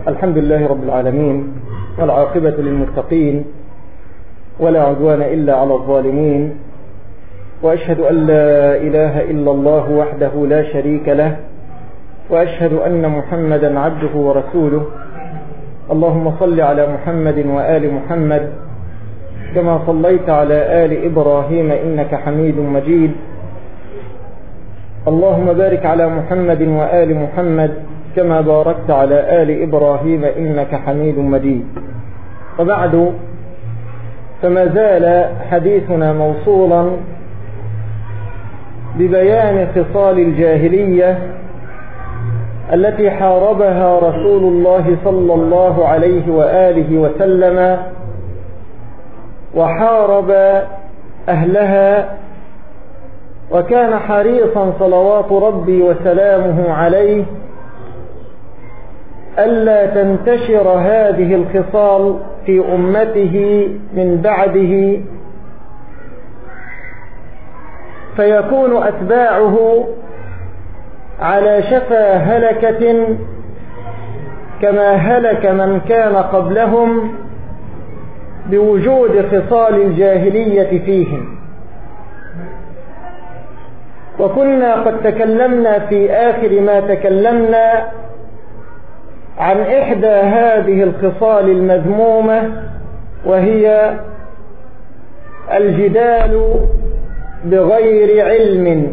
الحمد لله رب العالمين، والعاقبة للمتقين، ولا عدوان إلا على الظالمين، وأشهد أن لا إله إلا الله وحده لا شريك له، وأشهد أن محمدا عبده ورسوله. اللهم صل على محمد وآل محمد كما صليت على آل إبراهيم إنك حميد مجيد. اللهم بارك على محمد وآل محمد كما باركت على آل إبراهيم إنك حميد مجيد. وبعد، فما زال حديثنا موصولا ببيان خصال الجاهلية التي حاربها رسول الله صلى الله عليه وآله وسلم، وحارب أهلها، وكان حريصا صلوات ربي وسلامه عليه ألا تنتشر هذه الخصال في أمته من بعده، فيكون أتباعه على شفا هلكة كما هلك من كان قبلهم بوجود خصال الجاهلية فيهم. وكنا قد تكلمنا في آخر ما تكلمنا عن إحدى هذه الخصال المذمومة، وهي الجدال بغير علم.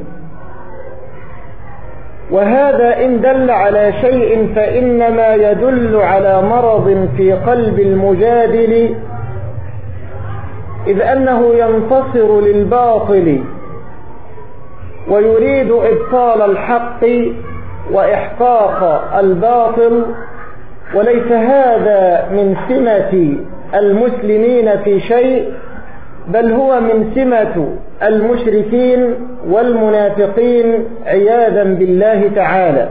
وهذا إن دل على شيء فإنما يدل على مرض في قلب المجادل، إذ أنه ينتصر للباطل ويريد إبطال الحق وإحقاق الباطل، وليس هذا من سمة المسلمين في شيء، بل هو من سمة المشركين والمنافقين عياذا بالله تعالى.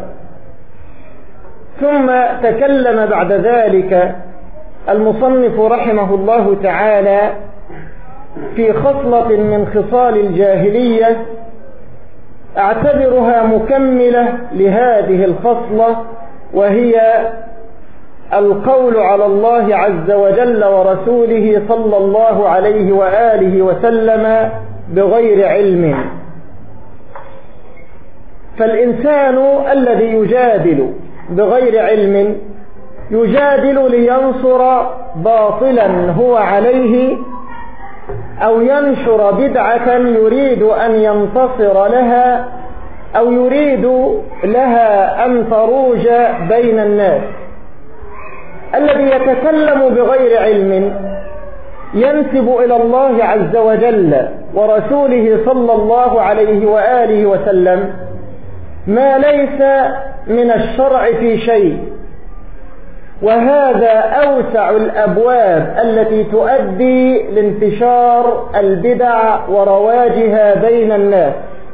ثم تكلم بعد ذلك المصنف رحمه الله تعالى في خصلة من خصال الجاهلية أعتبرها مكملة لهذه الخصلة، وهي القول على الله عز وجل ورسوله صلى الله عليه وآله وسلم بغير علم. فالإنسان الذي يجادل بغير علم يجادل لينصر باطلا هو عليه، أو ينشر بدعة يريد أن ينتصر لها، أو يريد لها أن تروج بين الناس. الذي يتكلم بغير علم ينسب إلى الله عز وجل ورسوله صلى الله عليه وآله وسلم ما ليس من الشرع في شيء، وهذا أوسع الأبواب التي تؤدي لانتشار البدع ورواجها بين الناس،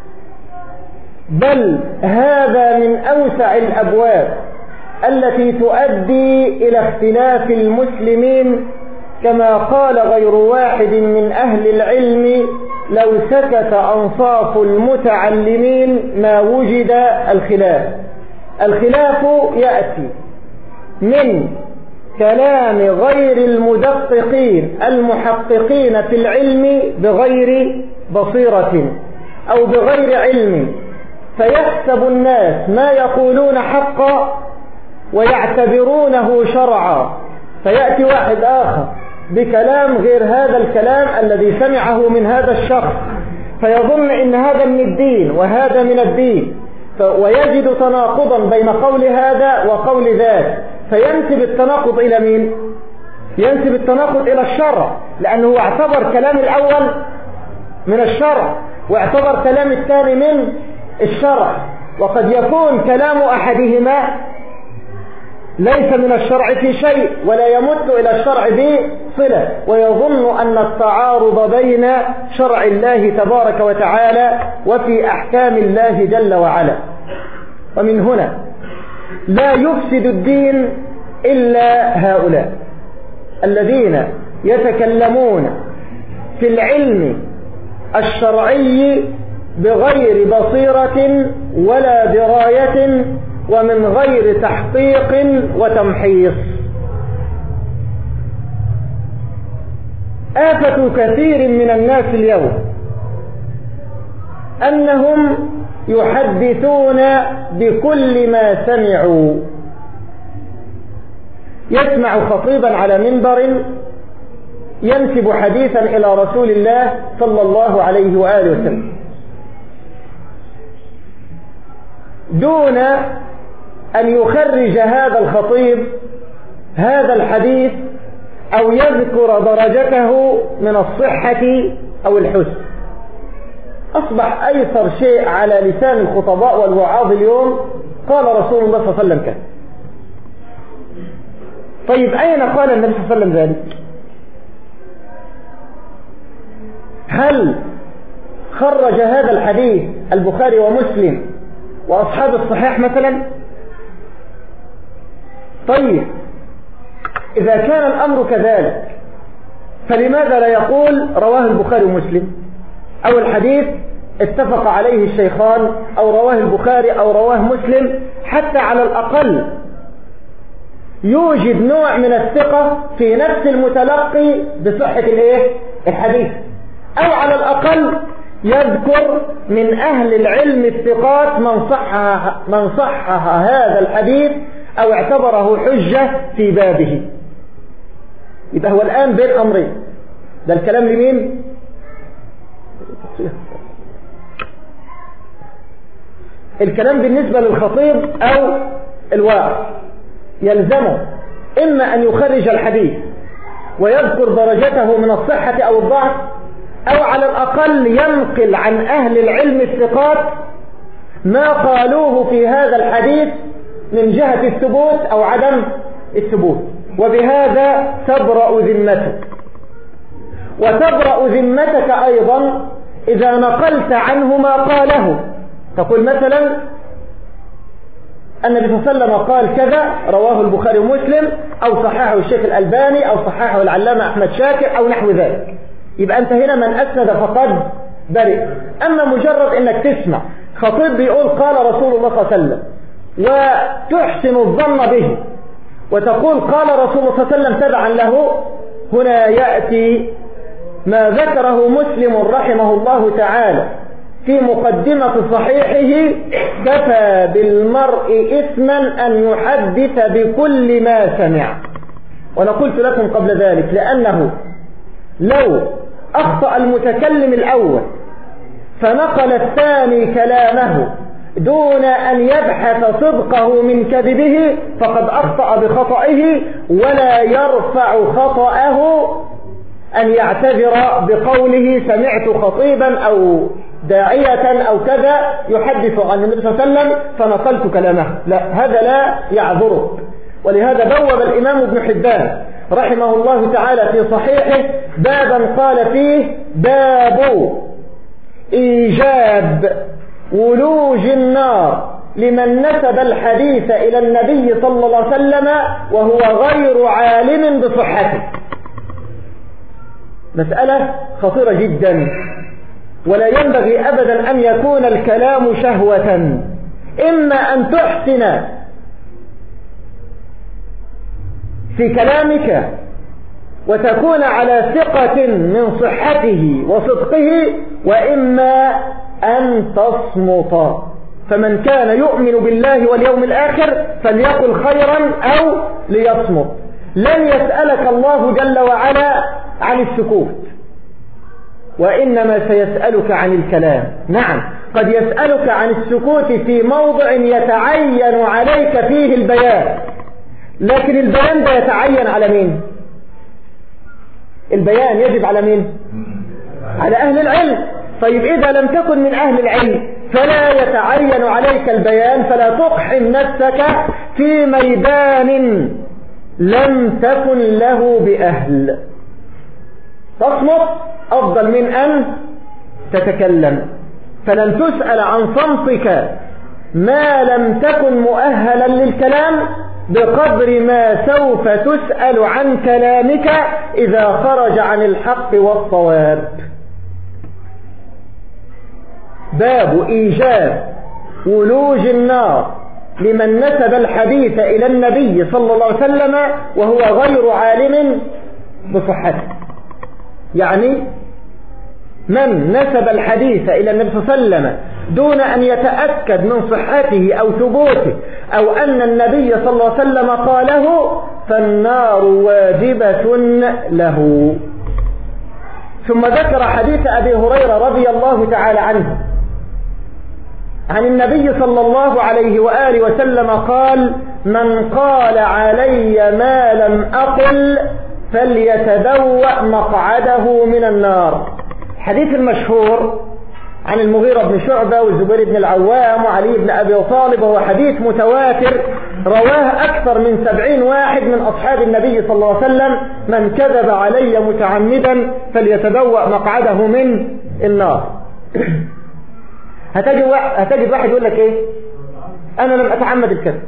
بل هذا من أوسع الأبواب التي تؤدي إلى اختلاف المسلمين، كما قال غير واحد من أهل العلم: لو سكت أنصاف المتعلمين ما وجد الخلاف. الخلاف يأتي من كلام غير المدققين المحققين في العلم بغير بصيرة أو بغير علم، فيحسب الناس ما يقولون حقا ويعتبرونه شرعا، فيأتي واحد آخر بكلام غير هذا الكلام الذي سمعه من هذا الشخص، فيظن إن هذا من الدين وهذا من الدين، ويجد تناقضا بين قول هذا وقول ذاك، فينسب التناقض إلى مين؟ ينسب التناقض إلى الشرع، لأنه اعتبر كلام الأول من الشرع واعتبر كلام الثاني من الشرع، وقد يكون كلام أحدهما ليس من الشرع في شيء ولا يمت إلى الشرع بصلة، ويظن أن التعارض بين شرع الله تبارك وتعالى وفي أحكام الله جل وعلا. ومن هنا لا يفسد الدين إلا هؤلاء الذين يتكلمون في العلم الشرعي بغير بصيرة ولا دراية ومن غير تحقيق وتمحيص. آفة كثير من الناس اليوم أنهم يحدثون بكل ما سمعوا. يسمع خطيبا على منبر ينسب حديثا إلى رسول الله صلى الله عليه وآله وسلم دون أن يخرج هذا الخطيب هذا الحديث أو يذكر درجته من الصحة أو الحسن. أصبح أيسر شيء على لسان الخطباء والوعاظ اليوم قال رسول الله صلى الله عليه وسلم كذا. طيب أين قال النبي صلى الله عليه وسلم ذلك؟ هل خرج هذا الحديث البخاري ومسلم وأصحاب الصحيح مثلا؟ طيب إذا كان الأمر كذلك فلماذا لا يقول رواه البخاري ومسلم، أو الحديث اتفق عليه الشيخان، أو رواه البخاري أو رواه مسلم، حتى على الأقل يوجد نوع من الثقة في نفس المتلقي بصحة الحديث، أو على الأقل يذكر من أهل العلم الثقات من صحح هذا الحديث أو اعتبره حجة في بابه. يبقى هو الآن بين أمرين. ده الكلام لمين؟ الكلام بالنسبة للخطيب أو الواعظ يلزمه إما أن يخرج الحديث ويذكر درجته من الصحة أو الضعف، أو على الأقل ينقل عن أهل العلم الثقات ما قالوه في هذا الحديث من جهة الثبوت أو عدم الثبوت، وبهذا تبرأ ذمتك. وتبرأ ذمتك أيضا إذا نقلت عنه ما قاله. تقول مثلا النبي صلى الله عليه وسلم قال كذا رواه البخاري ومسلم، أو صححه الشيخ الألباني، أو صححه العلامة أحمد شاكر، أو نحو ذلك. يبقى أنت هنا من أسند فقد برئ. أما مجرد أنك تسمع خطيب بيقول قال رسول الله صلى الله عليه وسلم وتحسن الظن به وتقول قال رسول الله صلى الله عليه وسلم تبعا له، هنا يأتي ما ذكره مسلم رحمه الله تعالى في مقدمة صحيحه: كفى بالمرء إثما أن يحدث بكل ما سمع. وأنا قلت لكم قبل ذلك لأنه لو أخطأ المتكلم الأول فنقل الثاني كلامه دون أن يبحث صدقه من كذبه فقد أخطأ بخطئه، ولا يرفع خطأه أن يعتذر بقوله سمعت خطيبا أو داعية أو كذا يحدث عن النبي صلى الله عليه وسلم فنقلت كلامه. لا، هذا لا يعذرك. ولهذا بوب الإمام ابن حبان رحمه الله تعالى في صحيحه بابا قال فيه: باب إيجاب ولوج النار لمن نسب الحديث إلى النبي صلى الله عليه وسلم وهو غير عالم بصحته. مسألة خطيرة جدا، ولا ينبغي أبدا أن يكون الكلام شهوة. إما أن تحسن في كلامك وتكون على ثقة من صحته وصدقه، وإما أن تصمت. فمن كان يؤمن بالله واليوم الآخر فليقل خيرا أو ليصمت. لن يسألك الله جل وعلا عن السكوت، وإنما سيسألك عن الكلام. نعم، قد يسألك عن السكوت في موضع يتعين عليك فيه البيان، لكن البيان ده يتعين على مين؟ البيان يجب على مين؟ على أهل العلم. طيب إذا لم تكن من أهل العلم فلا يتعين عليك البيان، فلا تقحم نفسك في ميدان لم تكن له بأهل. تصمت أفضل من أن تتكلم. فلن تسأل عن صمتك ما لم تكن مؤهلا للكلام بقدر ما سوف تسأل عن كلامك إذا خرج عن الحق والصواب. باب إيجاب ولوج النار لمن نسب الحديث إلى النبي صلى الله عليه وسلم وهو غير عالم بصحته. يعني من نسب الحديث إلى النبي صلى الله عليه وسلم دون أن يتأكد من صحته أو ثبوته أو أن النبي صلى الله عليه وسلم قاله فالنار واجبة له. ثم ذكر حديث أبي هريرة رضي الله تعالى عنه عن النبي صلى الله عليه وآله وسلم قال: من قال علي ما لم أقل فليتبوأ مقعده من النار. الحديث المشهور عن المغيرة بن شعبة والزبير بن العوام وعلي بن أبي طالب، وهو حديث متواتر رواه أكثر من 70 واحد من أصحاب النبي صلى الله عليه وسلم: من كذب علي متعمدا فليتبوأ مقعده من النار. هتجد واحد يقول لك ايه؟ انا لم اتعمد الكذب.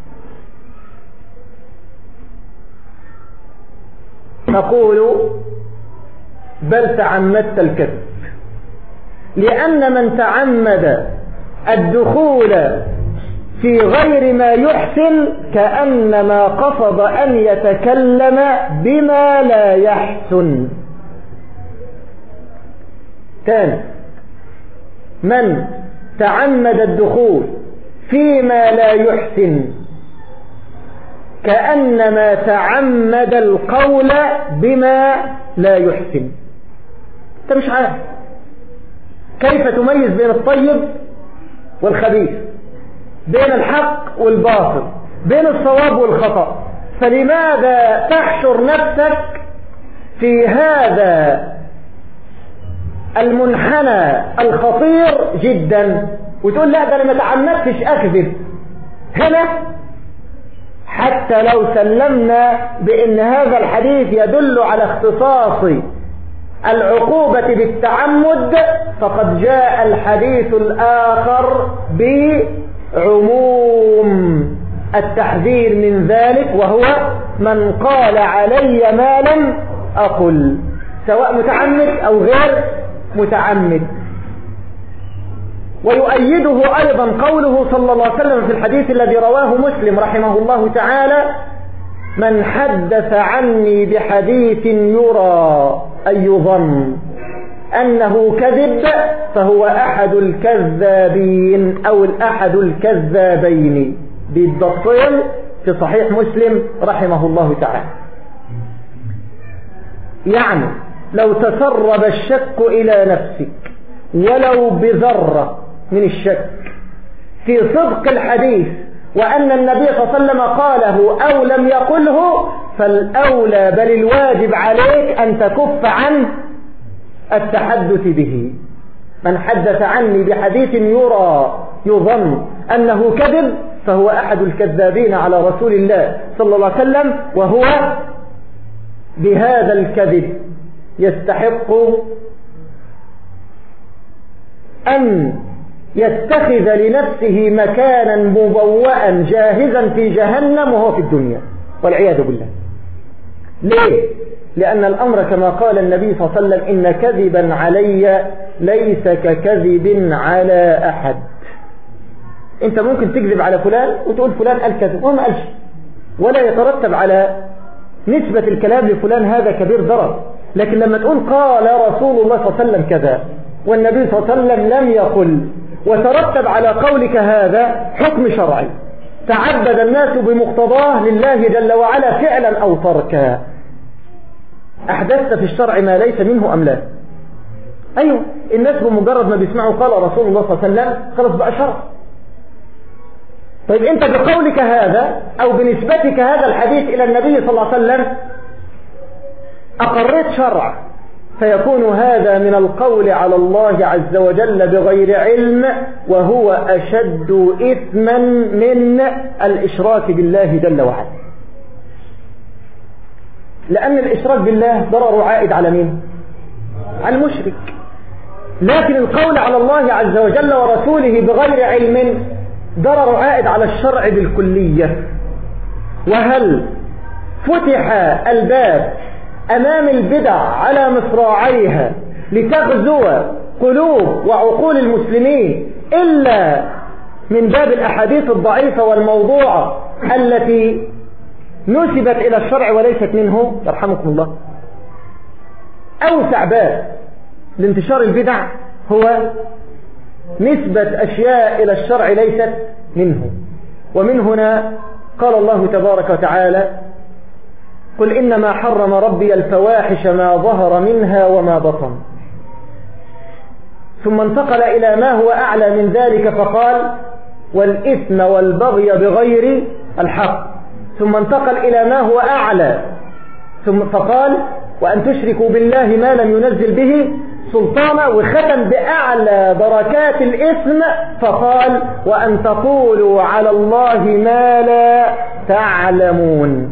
نقول بل تعمدت الكذب، لأن من تعمد الدخول في غير ما يحسن كأنما قصد أن يتكلم بما لا يحسن. ثاني، من تعمد الدخول فيما لا يحسن كأنما تعمد القول بما لا يحسن. انت مش عارف كيف تميز بين الطيب والخبيث، بين الحق والباطل، بين الصواب والخطأ، فلماذا تحشر نفسك في هذا المنحنى الخطير جدا وتقول لا ده انا ما تعمدتش اكذب؟ هنا حتى لو سلمنا بان هذا الحديث يدل على اختصاص العقوبة بالتعمد، فقد جاء الحديث الآخر بعموم التحذير من ذلك، وهو من قال علي ما لم أقل، سواء متعمد أو غير متعمد. ويؤيده أيضا قوله صلى الله عليه وسلم في الحديث الذي رواه مسلم رحمه الله تعالى: من حدث عني بحديث يرى أي يظن أنه كذب فهو أحد الكذابين أو الأحد الكذابين، بالضبطين في صحيح مسلم رحمه الله تعالى. يعني لو تسرب الشك إلى نفسك ولو بذرة من الشك في صدق الحديث وأن النبي صلى الله عليه وسلم قاله أو لم يقله، فالأولى بل الواجب عليك أن تكف عن التحدث به. من حدث عني بحديث يرى يظن أنه كذب فهو أحد الكذابين على رسول الله صلى الله عليه وسلم، وهو بهذا الكذب يستحق أن يتخذ لنفسه مكانا مبوأا جاهزا في جهنم وهو في الدنيا والعياذ بالله. ليه؟ لأن الأمر كما قال النبي صلى الله عليه وسلم: إن كذبا علي ليس ككذب على أحد. أنت ممكن تكذب على فلان وتقول فلان قال كذب وما قالش، ولا يترتب على نسبة الكلام لفلان هذا كبير ضرر. لكن لما تقول قال رسول الله صلى الله عليه وسلم كذا والنبي صلى الله عليه وسلم لم يقل، وترتب على قولك هذا حكم شرعي تعبد الناس بمقتضاه لله جل وعلا فعلا أو تركا، أحدثت في الشرع ما ليس منه أم لا؟ أيوه، الناس بمجرد ما بيسمعوا قال رسول الله صلى الله عليه وسلم خلاص بقى شرع. طيب أنت بقولك هذا أو بنسبتك هذا الحديث إلى النبي صلى الله عليه وسلم أقريت شرع، فيكون هذا من القول على الله عز وجل بغير علم، وهو أشد إثما من الإشراك بالله جل وعلا. لأن الإشراك بالله ضرر عائد على مين؟ على المشرك. لكن القول على الله عز وجل ورسوله بغير علم ضرر عائد على الشرع بالكلية. وهل فتح الباب أمام البدع على مصراعيها لتغزو قلوب وعقول المسلمين إلا من باب الأحاديث الضعيفة والموضوعة التي نسبت إلى الشرع وليست منه يرحمكم الله. أوسع باب لانتشار البدع هو نسبة أشياء إلى الشرع ليست منه. ومن هنا قال الله تبارك وتعالى: قل إنما حرم ربي الفواحش ما ظهر منها وما بطن. ثم انتقل إلى ما هو أعلى من ذلك فقال: والإثم والبغي بغير الحق. ثم انتقل إلى ما هو أعلى فقال: وأن تشركوا بالله ما لم ينزل به سلطانا. وختم بأعلى دركات الإثم فقال: وأن تقولوا على الله ما لا تعلمون.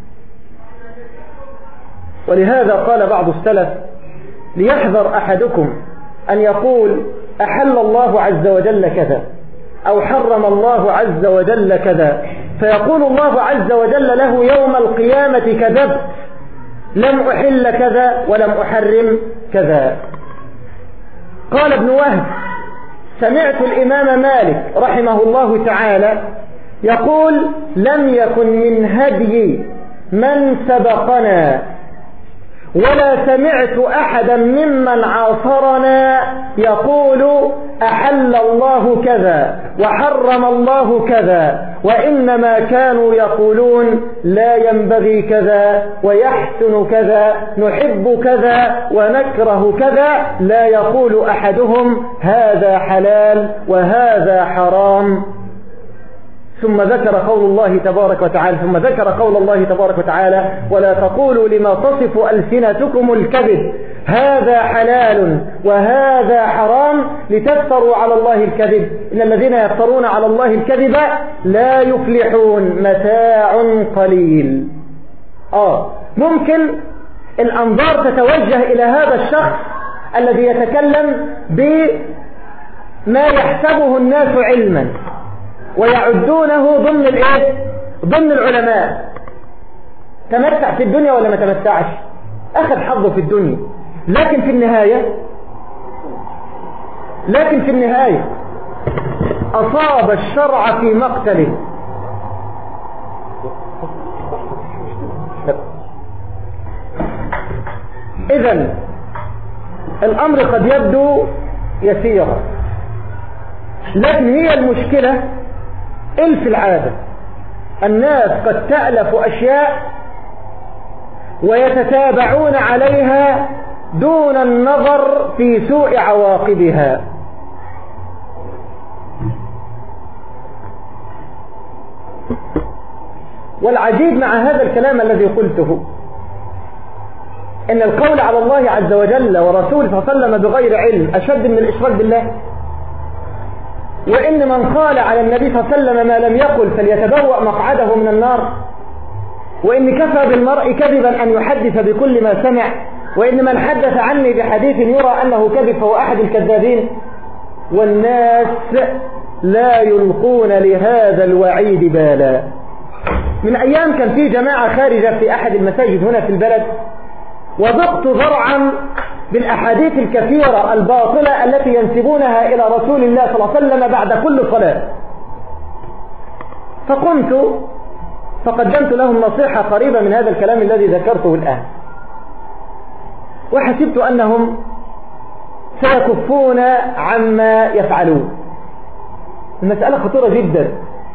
ولهذا قال بعض السلف: ليحذر أحدكم أن يقول أحل الله عز وجل كذا أو حرم الله عز وجل كذا، فيقول الله عز وجل له يوم القيامة: كذبت، لم أحل كذا ولم أحرم كذا. قال ابن وهب: سمعت الإمام مالك رحمه الله تعالى يقول: لم يكن من هدي من سبقنا ولا سمعت أحدا ممن عاصرنا يقول أحل الله كذا وحرم الله كذا، وإنما كانوا يقولون لا ينبغي كذا ويحسن كذا، نحب كذا ونكره كذا. لا يقول أحدهم هذا حلال وهذا حرام. ثم ذكر قول الله تبارك وتعالى: ولا تقولوا لما تصف ألسنتكم الكذب هذا حلال وهذا حرام لتفتروا على الله الكذب إن الذين يفترون على الله الكذب لا يفلحون، متاع قليل. ممكن الأنظار تتوجه إلى هذا الشخص الذي يتكلم بما يحسبه الناس علما ويعدونه ضمن العلماء. تمتع في الدنيا ولا ما تمتعش؟ أخذ حظه في الدنيا، لكن في النهاية أصاب الشرع في مقتله. إذن الأمر قد يبدو يسيرا، لكن هي المشكلة إلف العادة. الناس قد تألف أشياء ويتتابعون عليها دون النظر في سوء عواقبها. والعجيب مع هذا الكلام الذي قلته إن القول على الله عز وجل ورسوله صلى الله عليه وسلم بغير علم أشد من الإشراك بالله، وإن من قال على النبي صلى الله عليه وسلم ما لم يقل فليتبوأ مقعده من النار، وإن كفى بالمرء كذبا أن يحدث بكل ما سمع، وإن من حدث عني بحديث يرى أنه كذب فهو أحد الكذابين. والناس لا يلقون لهذا الوعيد بالا. من أيام كان في جماعة خارجة في أحد المساجد هنا في البلد، وضقت ذرعا بالأحاديث الكثيرة الباطلة التي ينسبونها إلى رسول الله صلى الله عليه وسلم بعد كل صلاة. فقدمت لهم نصيحة قريبة من هذا الكلام الذي ذكرته الآن، وحسبت أنهم سيكفون عما يفعلون. المسألة خطيرة جدا.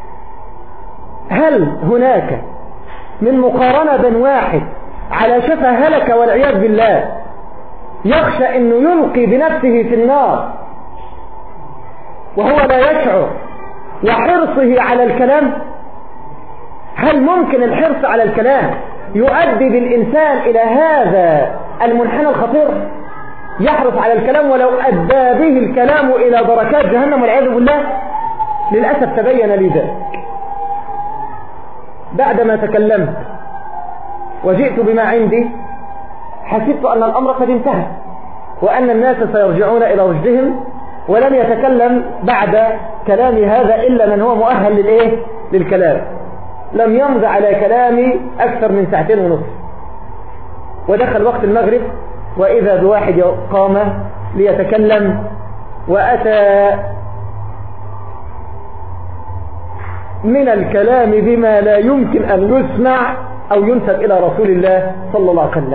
هل هناك من مقارنة بين واحد على شفا هلك والعياذ بالله يخشى أنه يلقي بنفسه في النار وهو لا يشعر، وحرصه على الكلام؟ هل ممكن الحرص على الكلام يؤدي بالإنسان إلى هذا المنحنى الخطير؟ يحرص على الكلام ولو أدى به الكلام إلى دركات جهنم والعياذ بالله. للأسف تبين لي ذلك بعدما تكلمت وجئت بما عندي. حسبت أن الأمر قد انتهى وأن الناس سيرجعون إلى رشدهم، ولم يتكلم بعد كلامي هذا إلا من هو مؤهل للكلام. لم يمض على كلامي أكثر من 2.5 ساعة، ودخل وقت المغرب وإذا بواحد قام ليتكلم وأتى من الكلام بما لا يمكن أن يسمع أو ينسب إلى رسول الله صلى الله عليه وسلم.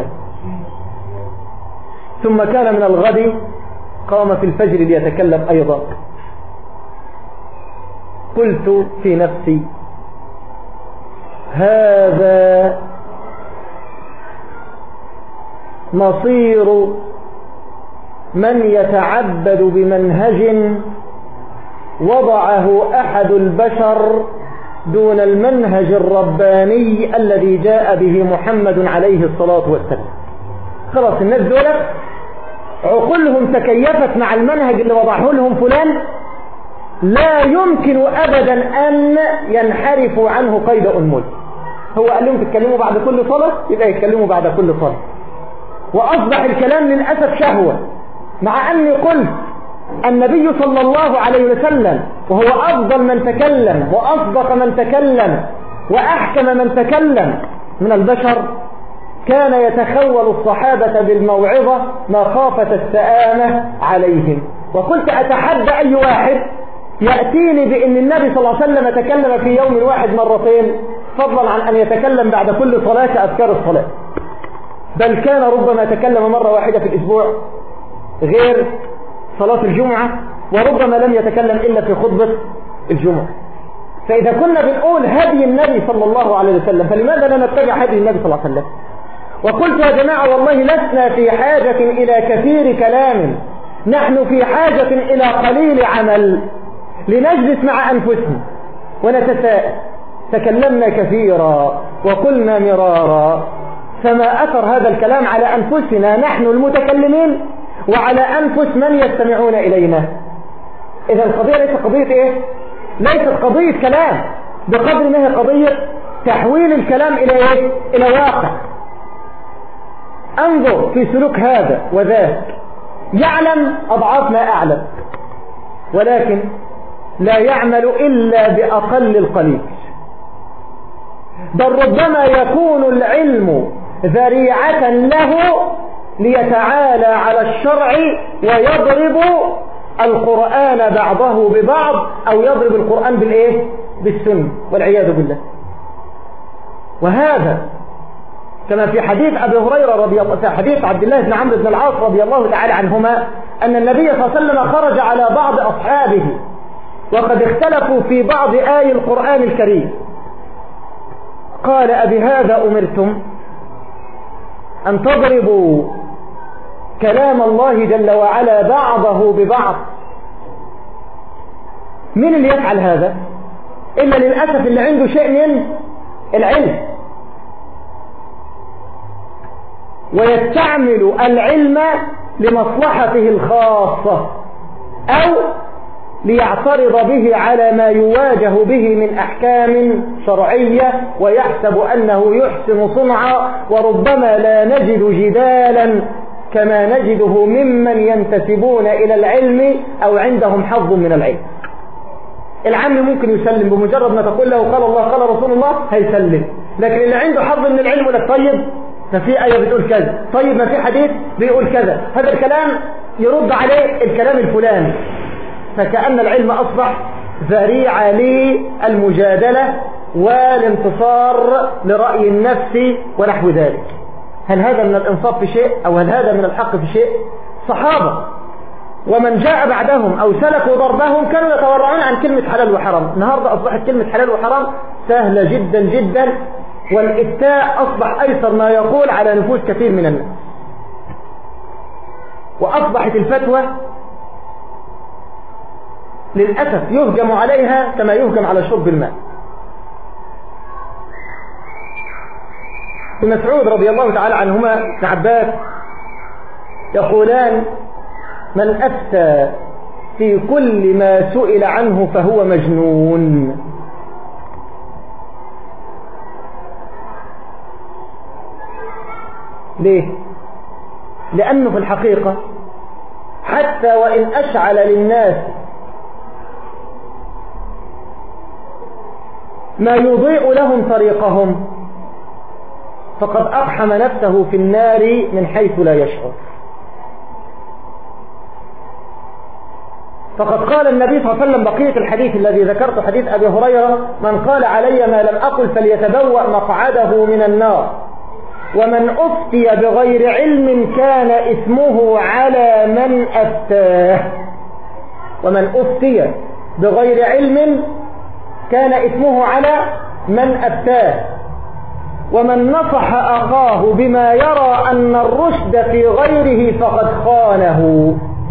ثم كان من الغد قام في الفجر ليتكلم أيضا. قلت في نفسي هذا مصير من يتعبد بمنهج وضعه أحد البشر دون المنهج الرباني الذي جاء به محمد عليه الصلاة والسلام. خلاص الناس دولت عقولهم تكيفت مع المنهج اللي وضعه لهم فلان، لا يمكن أبدا أن ينحرفوا عنه قيد أنمل. هو قال لهم تتكلموا بعد كل صلاة، يبقى يتكلموا بعد كل صلاة. وأصبح الكلام للأسف شهوة، مع أني قلت النبي صلى الله عليه وسلم وهو أفضل من تكلم وأصدق من تكلم وأحكم من تكلم من البشر، كان يتخول الصحابة بالموعظة مخافة السآمة عليهم. وقلت أتحدى أي واحد يأتيني بأن النبي صلى الله عليه وسلم تكلم في يوم واحد مرتين، فضلا عن أن يتكلم بعد كل صلاة أذكار الصلاة، بل كان ربما تكلم مرة واحدة في الأسبوع غير صلاة الجمعة، وربما لم يتكلم إلا في خطبة الجمعة. فإذا كنا بنقول هدي النبي صلى الله عليه وسلم، فلماذا لا نتبع هدي النبي صلى الله عليه وسلم؟ وقلت يا جماعة والله لسنا في حاجة إلى كثير كلام، نحن في حاجة إلى قليل عمل، لنجلس مع أنفسنا ونتساءل. تكلمنا كثيرا وقلنا مرارا، فما أثر هذا الكلام على أنفسنا نحن المتكلمين وعلى أنفس من يستمعون إلينا؟ إذا القضية ليست قضية إيه؟ ليست قضية كلام بقدر ما هي قضية تحويل الكلام إلى إيه؟ إلى واقع. انظر في سلوك هذا وذاك، يعلم أضعاف ما أعلم، ولكن لا يعمل إلا بأقل القليل. بل ربما يكون العلم ذريعة له ليتعالى على الشرع ويضرب القرآن بعضه ببعض، أو يضرب القرآن بالإيه؟ بالسنة، والعياذ بالله. وهذا كما في حديث أبي هريرة رضي الله، في حديث عبد الله بن عمرو بن العاص رضي الله تعالى عنهما، أن النبي صلى الله عليه وسلم خرج على بعض أصحابه وقد اختلفوا في بعض آي القرآن الكريم، قال أبهذا أمرتم أن تضربوا كلام الله جل وعلا بعضه ببعض؟ من اللي يفعل هذا إلا للأسف اللي عنده شيء من العلم، ويستعمل العلم لمصلحته الخاصة أو ليعترض به على ما يواجه به من أحكام شرعية، ويحسب أنه يحسن صنعا، وربما لا نجد جدالا كما نجده ممن ينتسبون إلى العلم أو عندهم حظ من العلم. العام ممكن يسلم بمجرد ما تقول له قال الله قال رسول الله هيسلم، لكن اللي عنده حظ من العلم يقول لك طيب ما في آية بتقول كذا، طيب ما في حديث بيقول كذا، هذا الكلام يرد عليه الكلام الفلاني. فكأن العلم أصبح ذريعة للمجادلة والانتصار لرأي النفس ونحو ذلك. هل هذا من الإنصاف في شيء؟ أو هل هذا من الحق في شيء؟ صحابة ومن جاء بعدهم أو سلكوا ضربهم كانوا يتورعون عن كلمة حلال وحرام. النهاردة أصبحت كلمة حلال وحرام سهلة جدا جدا، والإفتاء أصبح أيسر ما يقول على نفوس كثير من الناس، وأصبحت الفتوى للأسف يهجم عليها كما يهجم على شرب الماء. ابن مسعود رضي الله تعالى عنهما ابن عباس يقولان: من أفتى في كل ما سئل عنه فهو مجنون. ليه؟ لأنه في الحقيقة حتى وإن أشعل للناس ما يضيء لهم طريقهم فقد أقحم نفسه في النار من حيث لا يشعر. فقد قال النبي صلى الله عليه وسلم بقية الحديث الذي ذكرته حديث أبي هريرة: من قال علي ما لم أقل فليتبوأ مقعده من النار. ومن أفتي بغير علم كان إثمه على من أفتاه. ومن أفتي بغير علم كان إثمه على من أفتاه. ومن نصح أخاه بما يرى أن الرشد في غيره فقد خانه.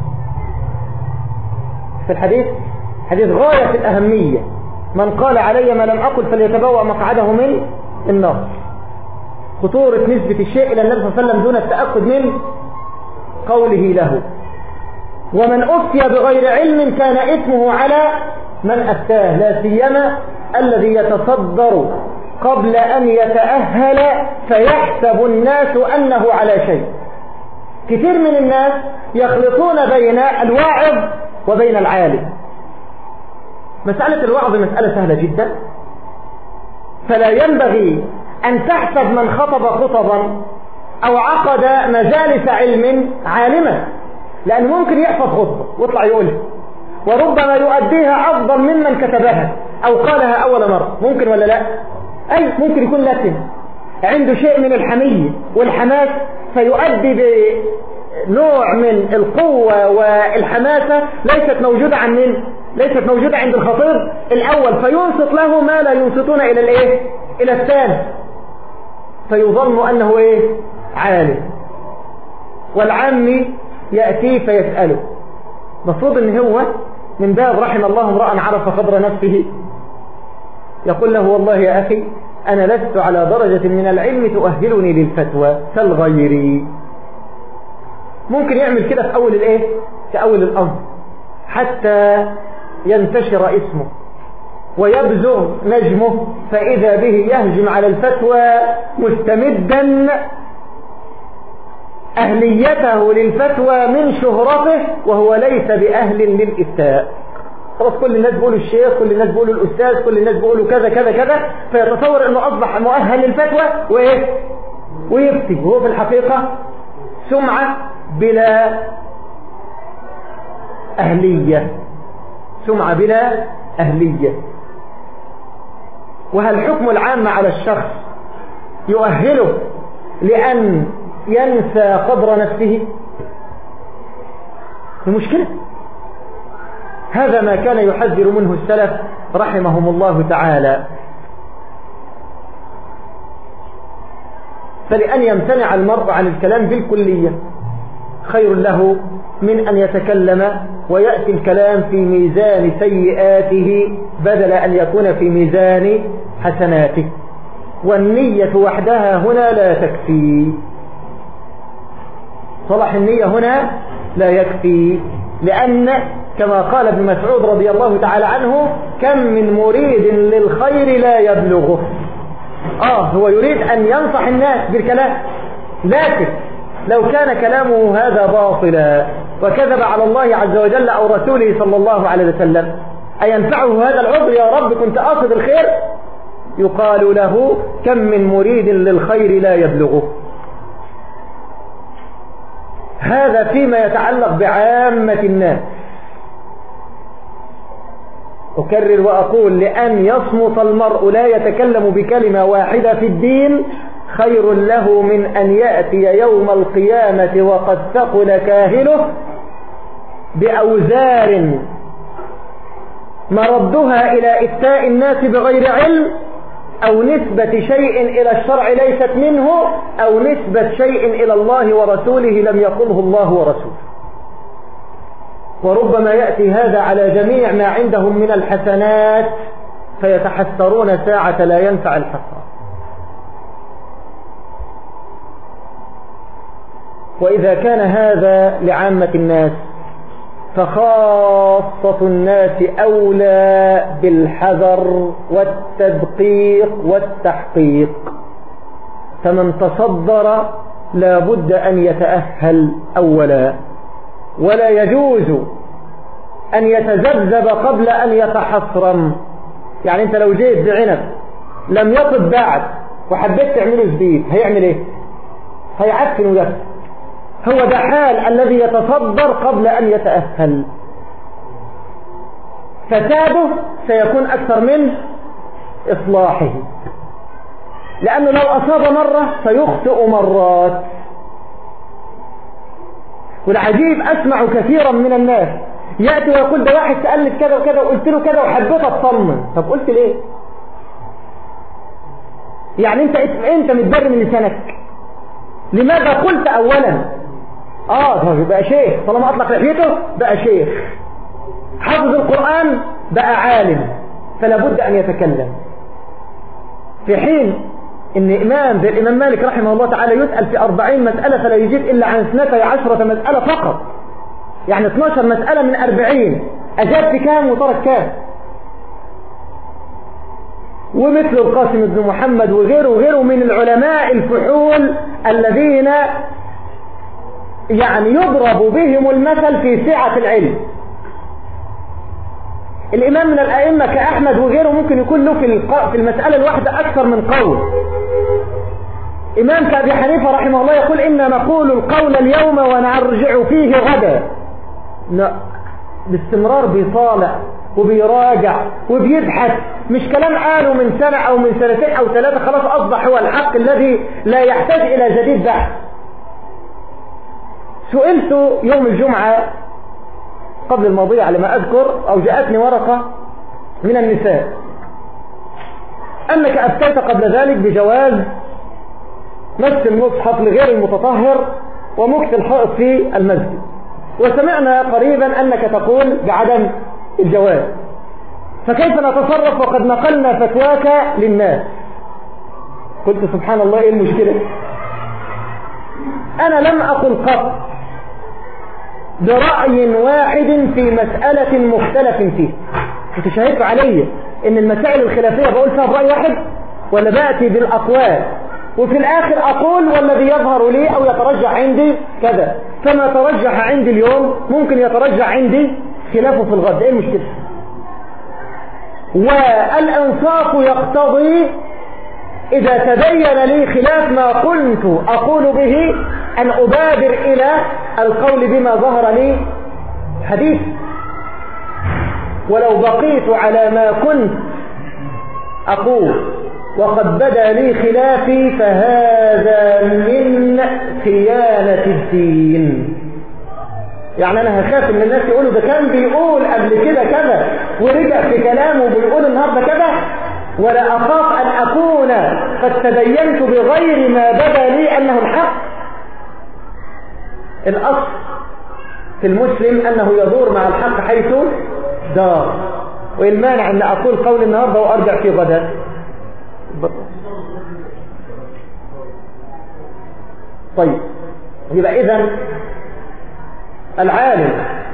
في الحديث حديث غاية الأهمية: من قال علي ما لم أقل فليتبوأ مقعده من النار. خطورة نسبة الشيء إلى النبي صلى الله عليه وسلم دون التأكد من قوله له. ومن أفتي بغير علم كان إثمه على من أفتاه، لا سيما الذي يتصدر قبل أن يتأهل فيحسب الناس أنه على شيء. كثير من الناس يخلطون بين الواعظ وبين العالم. مسألة الوعظ مسألة سهلة جدا، فلا ينبغي أن تحسب من خطب خطبا أو عقد مجالس علم عالما، لأن ممكن يحفظ خطبة ويطلع يقولها، وربما يؤديها أفضل ممن كتبها أو قالها أول مرة. ممكن ولا لا؟ أي ممكن يكون لكن عنده شيء من الحمية والحماس، فيؤدي بنوع من القوة والحماسة ليست موجودة عن من؟ ليست موجودة عند الخطيب الأول، فينصت له ما لا ينصتون إلى الإيه؟ إلى الثاني، فيظن أنه عالم. والعامي يأتي فيسأله، مفروض أنه هو من باب رحم الله امرأ عرف قدر نفسه، يقول له: والله يا أخي أنا لست على درجة من العلم تؤهلني للفتوى، سل غيري. ممكن يعمل كده في أول في أول الأمر حتى ينتشر اسمه ويبزغ نجمه، فإذا به يهجم على الفتوى مستمدا أهليته للفتوى من شهرته وهو ليس بأهل للإفتاء. خلاص كل الناس بيقولوا الشيخ، كل الناس بيقولوا الأستاذ، كل الناس بيقولوا كذا كذا كذا، فيتصور أنه أصبح مؤهل للفتوى ويفتي، وهو في الحقيقة سمعة بلا أهلية، سمعة بلا أهلية. وهل حكم العامة على الشخص يؤهله لأن ينسى قدر نفسه؟ المشكلة هذا ما كان يحذر منه السلف رحمهم الله تعالى. فلأن يمتنع المرء عن الكلام بالكلية خير له من أن يتكلم ويأتي الكلام في ميزان سيئاته بدل أن يكون في ميزان حسناته. والنية وحدها هنا لا تكفي، صلاح النية هنا لا يكفي، لأن كما قال ابن مسعود رضي الله تعالى عنه: كم من مريد للخير لا يبلغه. هو يريد أن ينصح الناس بالكلام، لكن لو كان كلامه هذا باطلا وكذب على الله عز وجل أو رسوله صلى الله عليه وسلم، أينفعه هذا العذر؟ يا رب كنت أقصد الخير. يقال له: كم من مريد للخير لا يبلغه. هذا فيما يتعلق بعامة الناس. أكرر وأقول: لأن يصمت المرء لا يتكلم بكلمة واحدة في الدين خير له من أن يأتي يوم القيامة وقد ثقل كاهله بأوزار مردها إلى إفتاء الناس بغير علم، أو نسبة شيء إلى الشرع ليست منه، أو نسبة شيء إلى الله ورسوله لم يقله الله ورسوله. وربما يأتي هذا على جميع ما عندهم من الحسنات فيتحسرون ساعة لا ينفع الحسرة. وإذا كان هذا لعامة الناس فخاصة الناس أولى بالحذر والتدقيق والتحقيق. فمن تصدر لا بد أن يتأهل أولا، ولا يجوز أن يتذبذب قبل أن يتحصرم. يعني أنت لو جيت بعنب لم يطب بعد وحبيت تعمله زبيب، هيعمل إيه؟ هيعفن ويفن. هو ده حال الذي يتصدر قبل أن يتأهل. فساده سيكون أكثر من إصلاحه، لأنه لو أصاب مرة سيخطئ مرات. والعجيب أسمع كثيرا من الناس يأتي ويقول ده واحد سألني كذا وكذا وقلت له كذا وحبيت أطمن. طب قلت ليه؟ يعني أنت متبرم من لسانك، لماذا قلت أولا؟ بقى شيخ، طالما أطلق لحيته بقى شيخ، حافظ القرآن بقى عالم، فلا بد أن يتكلم. في حين إن إمام زي الإمام مالك رحمه الله تعالى يسأل في 40 مسألة فلا يجيب إلا عن 12 مسألة فقط، يعني 12 مسألة من 40 أجاب في كام وترك كام. ومثل القاسم بن محمد وغيره من العلماء الفحول الذين يعني يضرب بهم المثل في سعة العلم. الإمام من الأئمة كأحمد وغيره ممكن يكون له في المسألة الواحدة أكثر من قول. إمام كأبي حنيفة رحمه الله يقول إنا نقول القول اليوم ونرجع فيه غدا. باستمرار بيطالع وبيراجع وبيبحث، مش كلام قاله من سنة أو من سنتين أو 3 خلاص أصبح هو الحق الذي لا يحتاج إلى جديد بحث. سئلت يوم الجمعة قبل الماضي على ما أذكر، أو جاءتني ورقة من النساء أنك أفتيت قبل ذلك بجواز مس المصحف لغير المتطهر ومكث الحائط في المسجد، وسمعنا قريبا أنك تقول بعدم الجواز، فكيف نتصرف وقد نقلنا فتواك للناس؟ قلت سبحان الله، إيه المشكلة؟ أنا لم أقل قط برأي واحد في مسألة مختلف فيه. انت شاهدت علي ان المسائل الخلافية بقول فيها برأي واحد، ولا بأتي بالأقوال وفي الآخر أقول والذي يظهر لي أو يترجح عندي كذا، فما ترجح عندي اليوم ممكن يترجح عندي خلافه في الغد. ايه المشكلة؟ والإنصاف يقتضي إذا تبين لي خلاف ما كنت أقول به أن أبادر إلى القول بما ظهر لي حديث، ولو بقيت على ما كنت أقول وقد بدا لي خلافي فهذا من خيانة الدين. يعني أنا هخاف إن الناس يقولوا ده كان بيقول قبل كده كذا ورجع في كلامه وبيقول النهارده كذا، ولا أخاف أن أكون قد تبينت بغير ما بدا لي أنه الحق. الأصل في المسلم أنه يدور مع الحق حيث دار، والمانع أن أقول قول النهارده وأرجع في غدا. طيب، يبقى إذن العالم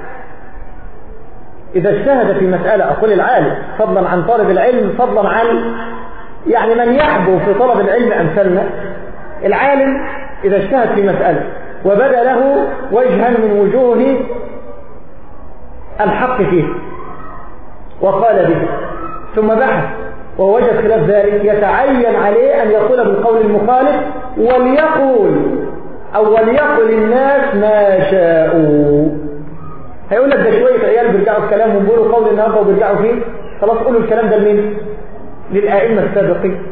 إذا اجتهد في مسألة، أقول العالم فضلا عن طالب العلم، فضلا عن يعني من يحبو في طلب العلم أمثالنا، العالم إذا اجتهد في مسألة وبدأ له وجها من وجوه الحق فيه وقال به ثم بحث ووجد خلاف ذلك، يتعين عليه أن يقول بالقول المخالف وليقل الناس ما شاءوا. هيقول لك ده شوية عيال بيرجعوا في كلامهم بيقولوا قول النهارده وبيرجعوا فيه، خلاص قولوا الكلام ده لمين؟ للآئمة السابقين.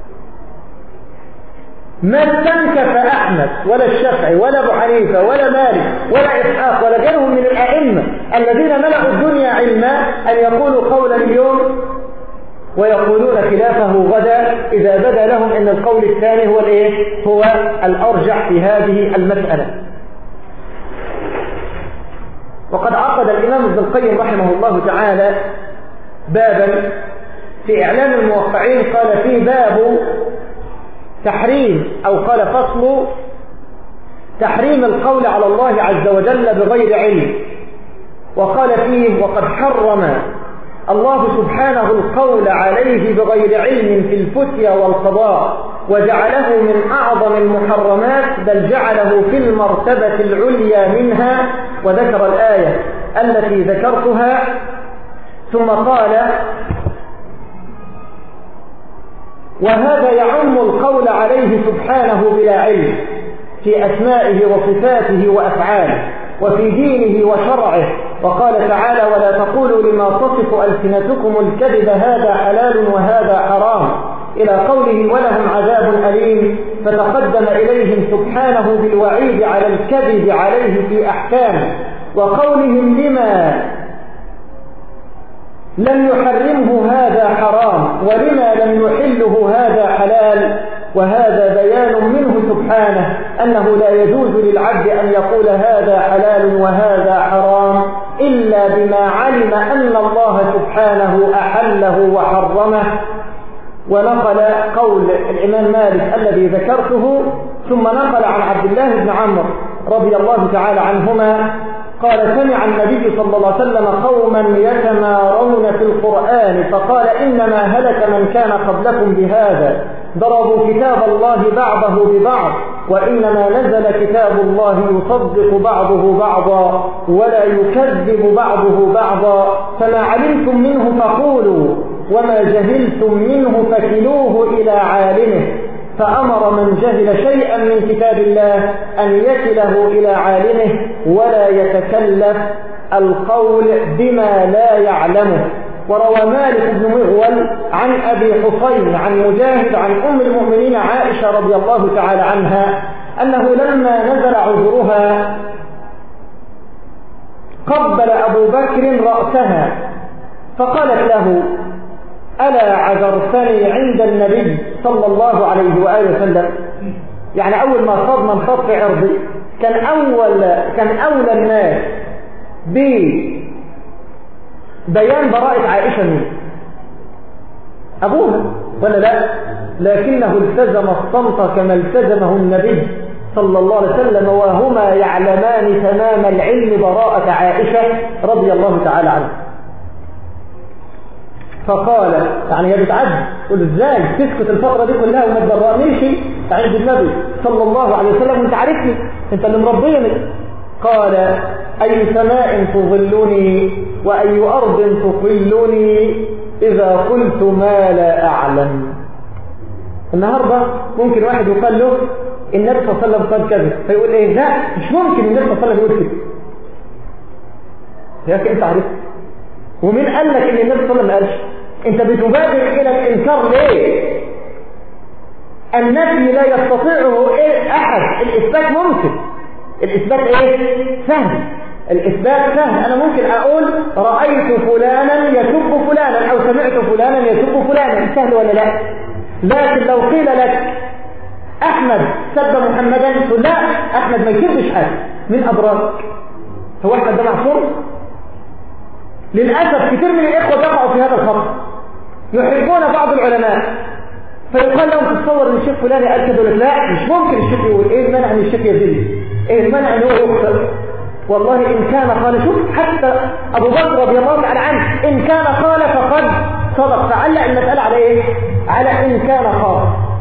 ما استنكف أحمد ولا الشافعي ولا أبو حنيفة ولا مالك ولا إسحاق ولا غيرهم من الآئمة الذين ملأوا الدنيا علما أن يقولوا قولا اليوم ويقولون خلافه غدا إذا بدا لهم أن القول الثاني هو الأرجح في هذه المسألة. وقد عقد الإمام ابن القيم رحمه الله تعالى بابا في إعلام الموقعين، قال فيه باب تحريم أو قال فصل تحريم القول على الله عز وجل بغير علم، وقال فيه وقد حرم الله سبحانه القول عليه بغير علم في الفتيا والقضاء، وجعله من أعظم المحرمات، بل جعله في المرتبة العليا منها، وذكر الآية التي ذكرتها. ثم قال وهذا يعم القول عليه سبحانه بلا علم في أسمائه وصفاته وأفعاله، وفي دينه وشرعه. وقال تعالى: ولا تقولوا لما تصف ألسنتكم الكذب هذا حلال وهذا حرام، إلى قوله: ولهم عذاب أليم. فتقدم إليهم سبحانه بالوعيد على الكذب عليه في أحكامه، وقولهم: لما لم يحرمه هذا حرام، ولما لم يحله هذا حلال. وهذا بيان منه سبحانه أنه لا يجوز للعبد أن يقول هذا حلال وهذا حرام إلا بما علم أن الله سبحانه أحله وحرمه. ونقل قول الإمام مالك الذي ذكرته، ثم نقل عن عبد الله بن عمرو رضي الله تعالى عنهما قال: سمع النبي صلى الله عليه وسلم قوما يتمارون في القرآن فقال: إنما هلك من كان قبلكم بهذا، ضربوا كتاب الله بعضه ببعض، وإنما نزل كتاب الله يصدق بعضه بعضا ولا يكذب بعضه بعضا، فما علمتم منه فقولوا، وما جهلتم منه فكلوه إلى عالمه. فأمر من جهل شيئا من كتاب الله أن يكله إلى عالمه ولا يتكلف القول بما لا يعلمه. وروى مالك بن مغول عن أبي حصين عن مجاهد عن أم المؤمنين عائشة رضي الله تعالى عنها أنه لما نزل عذرها قبل أبو بكر رأسها فقالت له: ألا عذرتني عند النبي صلى الله عليه وآله وسلم؟ يعني أول ما صاد من صاد في عرضي كان أولى الناس ببيان براءة عائشة منه أبوها ولا لا؟ لكنه التزم الصمت كما التزمه النبي صلى الله عليه وسلم، وهما يعلمان تمام العلم براءة عائشة رضي الله تعالى عنها. فقال يعني هي بتعد تقول ازاي تسكت الفترة دي كلها وما تبرأنيش عند النبي صلى الله عليه وسلم وانت عارفني، انت اللي مربيني. قال: أي سماء تظلني وأي أرض تقلني إذا قلت ما لا أعلم. النهاردة ممكن واحد يقال له النبي صلى الله عليه وسلم قال كذا، فيقول ايه؟ لا مش ممكن النبي صلى الله عليه وسلم يقول كده. يا أخي انت عارف، ومين قال لك ان النبي صلى الله عليه وسلم ما قالش؟ انت بتبادر الى الانكار ليه؟ النفي لا يستطيعه احد، الاثبات ممكن. الاثبات ايه؟ سهل. الاثبات سهل. انا ممكن اقول رايت فلانا يسب فلانا او سمعت فلانا يسب فلانا، سهل ولا لا؟ لكن لو قيل لك احمد سب محمدا تقول لا، احمد ما يسبش حد. من ادراك؟ هو احمد ده معصوم؟ للأسف كثير من الإخوة يقعوا في هذا الخطأ. يحبون بعض العلماء فيقال لهم تتصور ان الشيخ فلان قال كده، لا مش ممكن الشيخ يقول. ايه المانع ان الشيخ يزيد؟ ايه المانع ان هو يخطئ؟ والله ان كان قال، شوف حتى ابو بكر رضي الله تعالى عنه ان كان قال فقد صدق، فعلق المسألة على ايه؟ على ان كان قال.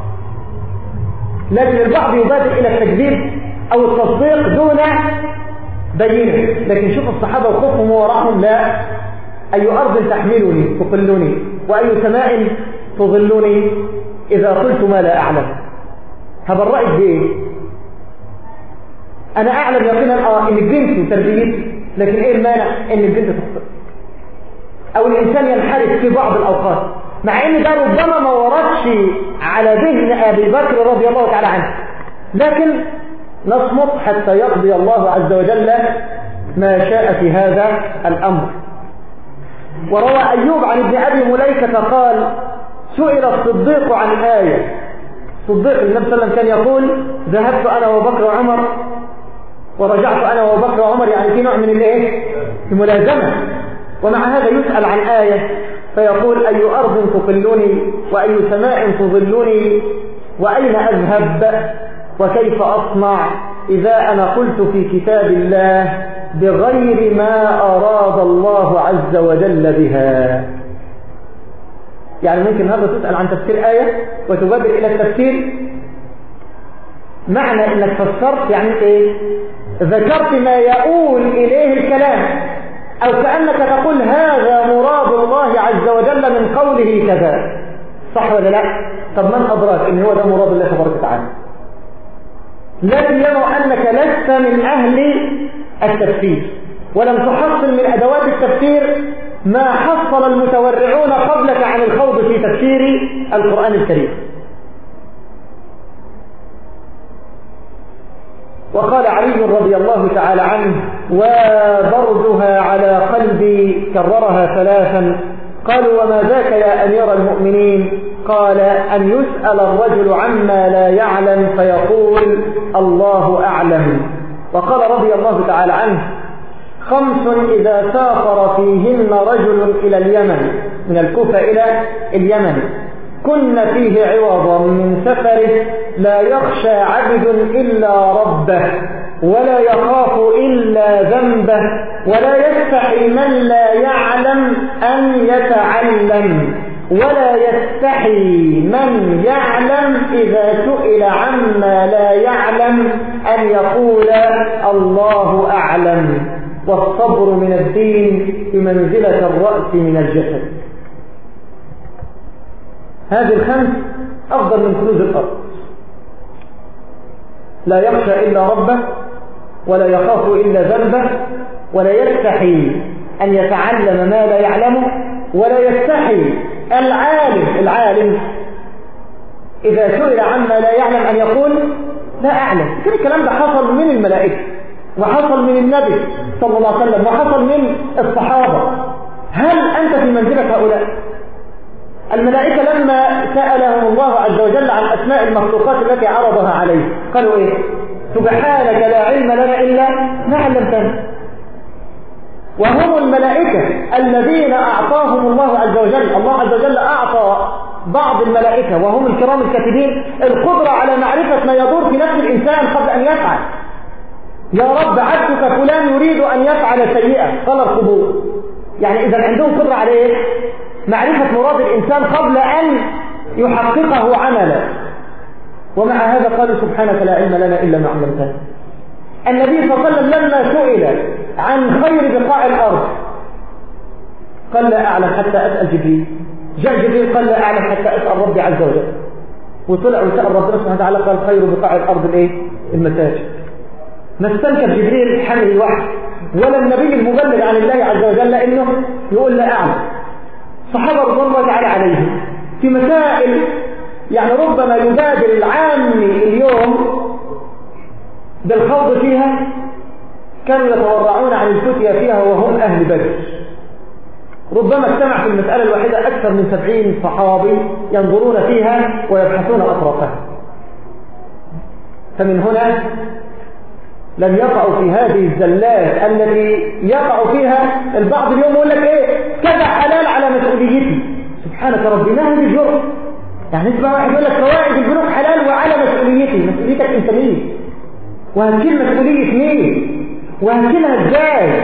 لكن البعض يبادر الى التكذيب او التصديق دون بينه. لكن شوف الصحابة وخوفهم وراءهم، لا. أي أرض تحملني تقلني وأي سماء تظلني إذا قلت ما لا أعلم. هبرأت بإيه؟ أنا أعلم يقينا إن البنت تربيت، لكن إيه المانع إن البنت تخطئ أو الإنسان ينحرف في بعض الأوقات، مع إن ده ربما ما وردش على ذهن أبي بكر رضي الله تعالى عنه، لكن نصمت حتى يقضي الله عز وجل ما شاء في هذا الأمر. وروى أيوب عن ابن أبي مليكة قال: سئل الصديق عن آية. صديق النبي صلى الله عليه وسلم كان يقول: ذهبت أنا وبكر وعمر ورجعت أنا وبكر وعمر، يعني في نوع من الايه؟ الملازمة. ومع هذا يسأل عن آية فيقول: أي أرض تقلني وأي سماء تظلني وأين أذهب وكيف أصنع إذا أنا قلت في كتاب الله بغير ما أراد الله عز وجل بها. يعني ممكن هذا تسأل عن تفسير آية وتبادر إلى التفسير، معنى إنك فسرت يعني إيه؟ ذكرت ما يؤول إليه الكلام، أو كأنك تقول هذا مراد الله عز وجل من قوله كذا، صح ولا لا؟ طب من أدراك إن هو ده مراد الله تبارك وتعالى؟ لكن يرى أنك لست من أهل التفسير، ولم تحصل من أدوات التفسير ما حصل المتورعون قبلك عن الخوض في تفسير القرآن الكريم. وقال علي رضي الله تعالى عنه: وبردها على قلبي، كررها 3. قالوا: وما ذاك يا أمير المؤمنين؟ قال: أن يسأل الرجل عما لا يعلم فيقول الله أعلم. وقال رضي الله تعالى عنه: 5 إذا سافر فيهن رجل إلى اليمن، من الكوفة إلى اليمن، كن فيه عوضا من سفره، لا يخشى عبد إلا ربه، ولا يخاف إلا ذنبه، ولا يستحي من لا يعلم أن يتعلم، ولا يستحي من يعلم إذا سئل عما لا يعلم أن يقول الله أعلم. والصبر من الدين بمنزلة الرأس من الجسد. هذه 5 أفضل من كنوز الأرض. لا يخشى إلا ربه، ولا يخاف إلا ذنبه، ولا يستحي أن يتعلم ما لا يعلمه، ولا يستحي العالم إذا سئل عما لا يعلم أن يقول لا أعلم. كل الكلام ده حصل من الملائكة، وحصل من النبي صلى الله عليه وسلم، وحصل من الصحابة. هل أنت في منزلة هؤلاء؟ الملائكة لما سألهم الله عز وجل عن أسماء المخلوقات التي عرضها عليه قالوا إيه؟ سبحانك لا علم لنا إلا ما علمتنا. وهم الملائكة الذين أعطاهم الله عز وجل. الله عز وجل أعطى بعض الملائكة وهم الكرام الكاتبين القدرة على معرفة ما يدور في نفس الإنسان قبل أن يفعل. يا رب عبدك فلان يريد أن يفعل سيئة، قال القبور. يعني إذا عندهم قدرة على إيه؟ معرفة مراد الإنسان قبل أن يحققه عملا. ومع هذا قالوا سبحانك لا علم لنا إلا ما علمتنا. النبي صلى الله عليه وسلم لما سئل عن خير بقاع الأرض قال لا أعلم حتى أسأل جبريل. جاء جبريل قال لا أعلم حتى أسأل ربي عز وجل. وطلع وسأل ربنا سبحانه وتعالى قال خير بقاع الأرض الإيه؟ المساجد. ما استنكر جبريل حمل الوحي ولا النبي المبلغ عن الله عز وجل إنه يقول لا أعلم. صحابة رضوان الله تعالى عليهم في مسائل يعني ربما يبادل العامي اليوم بالخوض فيها كانوا يتورعون عن الفتيا فيها وهم أهل بدر. ربما اجتمع في المسألة الواحدة أكثر من 70 صحابي ينظرون فيها ويبحثون أطرافها. فمن هنا لم يقعوا في هذه الزلات التي يقع فيها البعض اليوم يقول لك ايه كذا حلال على مسؤوليتي. سبحانك ربي ما هذه الجرأة؟ يعني اسمع واحد يقول لك فوائد البنوك حلال وعلى مسؤوليتي. مسؤوليتك انت مين؟ وهتكل مسؤولية مين؟ وهتكلها ازاي؟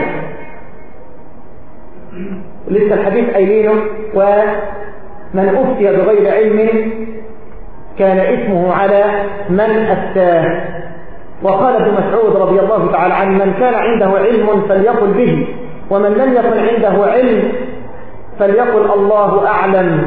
لسه الحديث قايلينه ومن أفتي بغير علم كان اسمه على من أفتاه. وقال ابن مسعود رضي الله تعالى عنه من كان عنده علم فليقل به، ومن لم يكن عنده علم فليقل الله أعلم.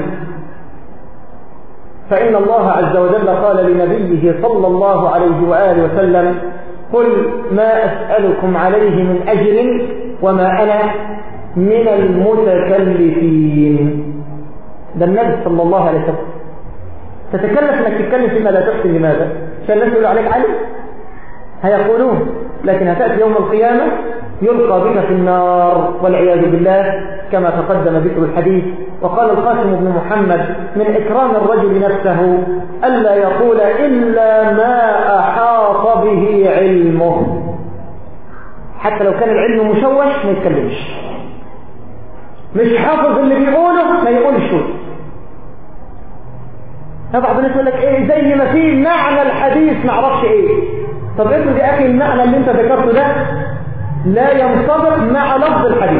فإن الله عز وجل قال لنبيه صلى الله عليه وآله وسلم قل ما أسألكم عليه من أجر وما أنا من المتكلفين. ده النبي صلى الله عليه وسلم. تتكلف انك تتكلم فيما لا تحسن. لماذا؟ عشان الناس يقولوا عليك علم؟ هيقولون، لكن هتأتي يوم القيامة يلقى بك في النار والعياذ بالله كما تقدم ذكر الحديث. وقال القاسم بن محمد من إكرام الرجل نفسه ألا يقول إلا ما أحاط به علمه. حتى لو كان العلم مشوش ما يتكلمش، مش حافظ اللي بيقوله ما يقولش. بعض الناس يقول لك ايه زي ما في معنى الحديث ما اعرفش ايه. طب افرض يا اخي المعنى اللي انت ذكرته ده لا ينطبق مع لفظ الحديث.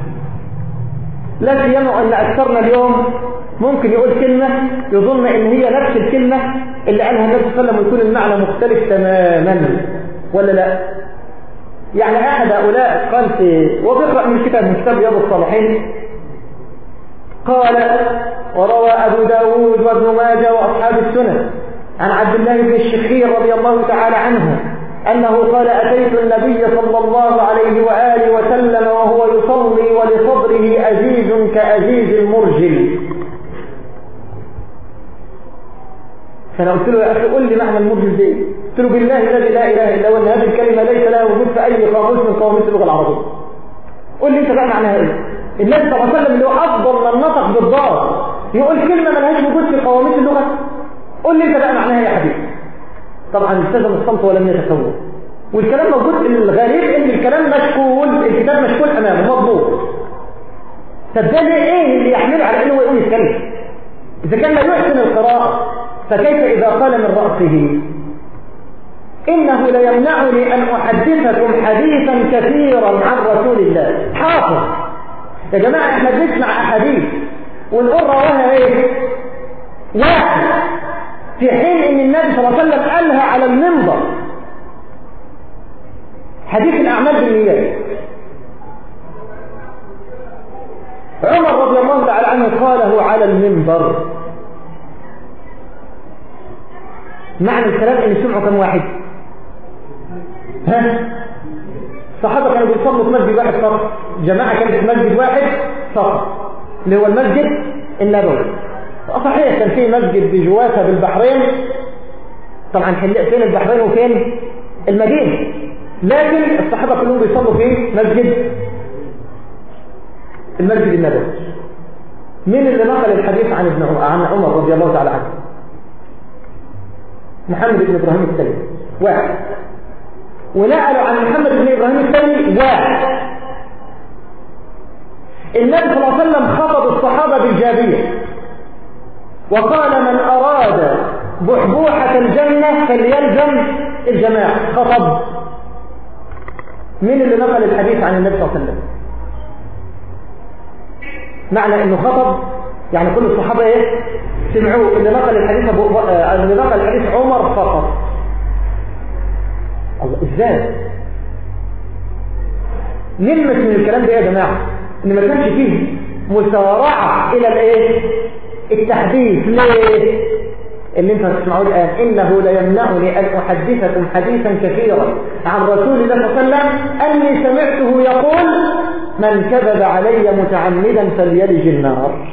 لا سيما ان اكثرنا اليوم ممكن يقول كلمه يظن ان هي نفس الكلمه اللي قالها النبي صلى الله عليه وسلم ويكون المعنى مختلف تماما، ولا لا؟ يعني احد هؤلاء قال في وبيقرأ من كتاب رياض الصالحين قال وروى أبو داود وابن ماجه وأصحاب السنن عن عبد الله بن الشخير رضي الله تعالى عنه أنه قال أتيت النبي صلى الله عليه وآله وسلم وهو يصلي ولصدره أزيز كأزيز المرجل. فأنا قلت له يا أخي قل لي معنى المرجل ده. قلت له بالله الذي لا إله إلا هو أن هذه الكلمة ليس لها وجود في أي قاموس من قواميس اللغة العربية. قل لي أنت بقى معناها إيه؟ النبي صلى الله عليه وسلم اللي هو أفضل من نطق بالضاد يقول كلمة ما لهاش وجود في قواميس اللغة؟ قل لي أنت بقى معناها يا حبيبي. طبعا التزم الصمت ولم يتكون، والكلام موجود. الغريب ان الكلام مشكول، الكتاب مشكول امامه مضبوط. طب ده ايه اللي يحمله على انه يقول يتكلم؟ اذا كان لا يحسن القراءه فكيف اذا قال من راسه انه ليمنعني ان احدثكم حديثا كثيرا عن رسول الله؟ حافظ يا جماعه، احنا بنسمع احاديث ونقول رواها ايه؟ واحد، في حين ان النبي صلى الله عليه وسلم قالها على المنبر. حديث الأعمال بالنيات، عمر رضي الله تعالى عنه قاله على المنبر. معنى الكلام ان سمعوا كم واحد؟ الصحابة كانوا بيصلوا في مسجد واحد فقط، جماعة كانت في مسجد واحد فقط اللي هو المسجد النبوي. صحيح كان في مسجد بجواسة بالبحرين، طبعا فين البحرين وفين المدينة، لكن الصحابة كلهم بيصلوا في المسجد النبوي. مين اللي نقل الحديث عن عمر رضي الله تعالى عنه؟ محمد بن إبراهيم الثاني واحد، ونقلوا عن محمد بن إبراهيم الثاني واحد. النبي صلى الله عليه وسلم خطب الصحابة بالجابية وقال من أراد بحبوحة الجنة فليلزم الجماعة. خطب. مين اللي نقل الحديث عن النبي صلى الله عليه وسلم؟ معنى انه خطب يعني كل الصحابة ايه؟ سمعوه. اللي نقل الحديث عمر فقط. الله، ازاي؟ نلمس من الكلام ده يا جماعة ان ما كانش فيه مسارعة الى الايه؟ التحديث. ليه؟ اللي انت هتسمعوه الآن إنه ليمنعني أن أحدثكم حديثا كثيرا عن رسول الله صلى الله عليه وسلم أني سمعته يقول من كذب علي متعمدا فليلج النار.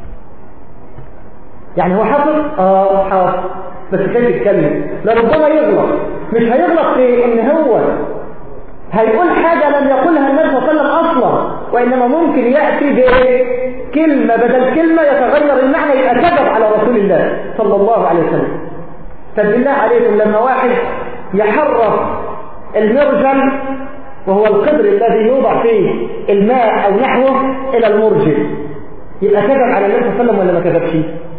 يعني هو حافظ؟ حافظ، بس كيف يتكلم؟ لربما يغلط. مش هيغلط في ان هو هيقول حاجة لم يقولها النبي صلى الله عليه وسلم أصلا، وإنما ممكن يأتي بكلمة بدل كلمة يتغير المعنى يبقى كذب على رسول الله صلى الله عليه وسلم. فبالله عليكم لما واحد يحرف المرجل وهو القدر الذي يوضع فيه الماء أو نحوه إلى المرجل يبقى كذب على النبي صلى الله عليه وسلم ولا ما كذبش؟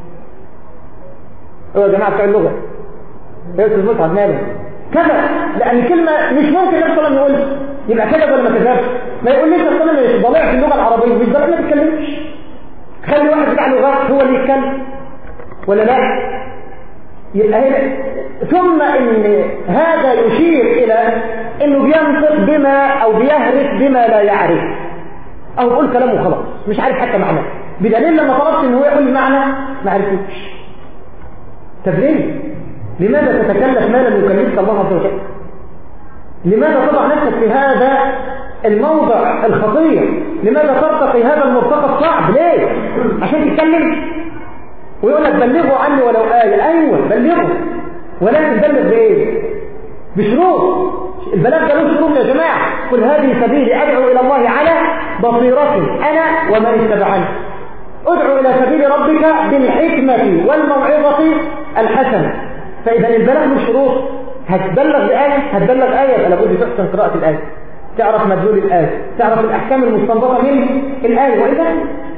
يا جماعة بتوع اللغة يا أستاذ متعب مالك كذب، لأن كلمة مش ممكن النبي صلى الله عليه وسلم يقول يبقى كذب ولا ما كذبش؟ ما يقوليش النبي صلى الله عليه وسلم ضليع في اللغة العربية، مش ضليع ما بيتكلمش. خلي واحد بتاع لغات هو اللي يتكلم ولا لا؟ يبقى هنا ثم ان هذا يشير الى انه بينطق بما او بيهرس بما لا يعرف، او يقول كلامه خلاص مش عارف حتى معناه، بدليل لما طلبت ان هو يقول المعنى ما عرفوش. طب ليه؟ لماذا تتكلف ما لم يكلفك الله عز وجل؟ لماذا تضع نفسك في هذا الموضع الخطير؟ لماذا ترتقي هذا المرتقى الصعب؟ ليه؟ عشان تتكلم ويقول لك بلغوا عني ولو آية. أيوة بلغوا، ولكن بلغ بإيه؟ بشروط. البلاغ ده له شروط يا جماعة. قل هذه سبيلي أدعو إلى الله على بصيرة أنا ومن اتبعني. ادعو إلى سبيل ربك بالحكمة والموعظة الحسنة. فإذا البلاغ له شروط. هتبلغ بآية، هتبلغ آية يبقى لابد تحسن قراءة الآية، تعرف مدلول الآية، تعرف الأحكام المستنبطة من الآية. وإذا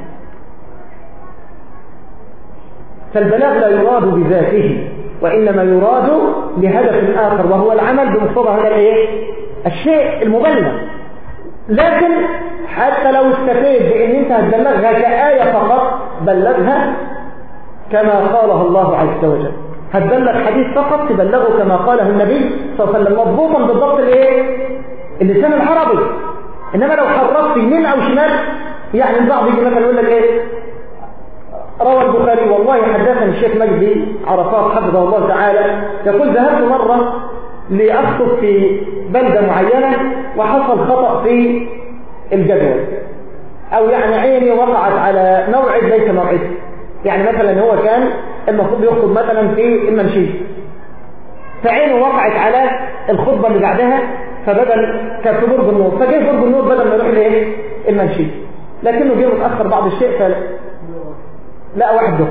فالبلاغ لا يراد بذاته، وإنما يراد لهدف آخر وهو العمل بمقتضى هذا الشيء المبلغ. لكن حتى لو استفيد بأن أنت هتبلغها كآية فقط بلغها كما قالها الله عز وجل. هتبلغ حديث فقط تبلغه كما قاله النبي صلى الله عليه وسلم مضبوطا بالضبط اللسان العربي. إنما لو حرفت يمين أو شمال، يعني البعض يجي مثلا يقول لك إيه روى البخاري والله حدثني الشيخ مجدي عرفات حفظه الله تعالى يقول ذهبت مرة لأخطب في بلدة معينة وحصل خطأ في الجدول، أو يعني عيني وقعت على موعد ليس موعد. يعني مثلا هو كان المفروض يخطب مثلا في المنشية، فعينه وقعت على الخطبة اللي بعدها، فبدل كان في برج النور، فجاء برج النور بدل ما يروح لإيه المنشية، لكنه جه متأخر بعض الشيء فلقى واحد دخل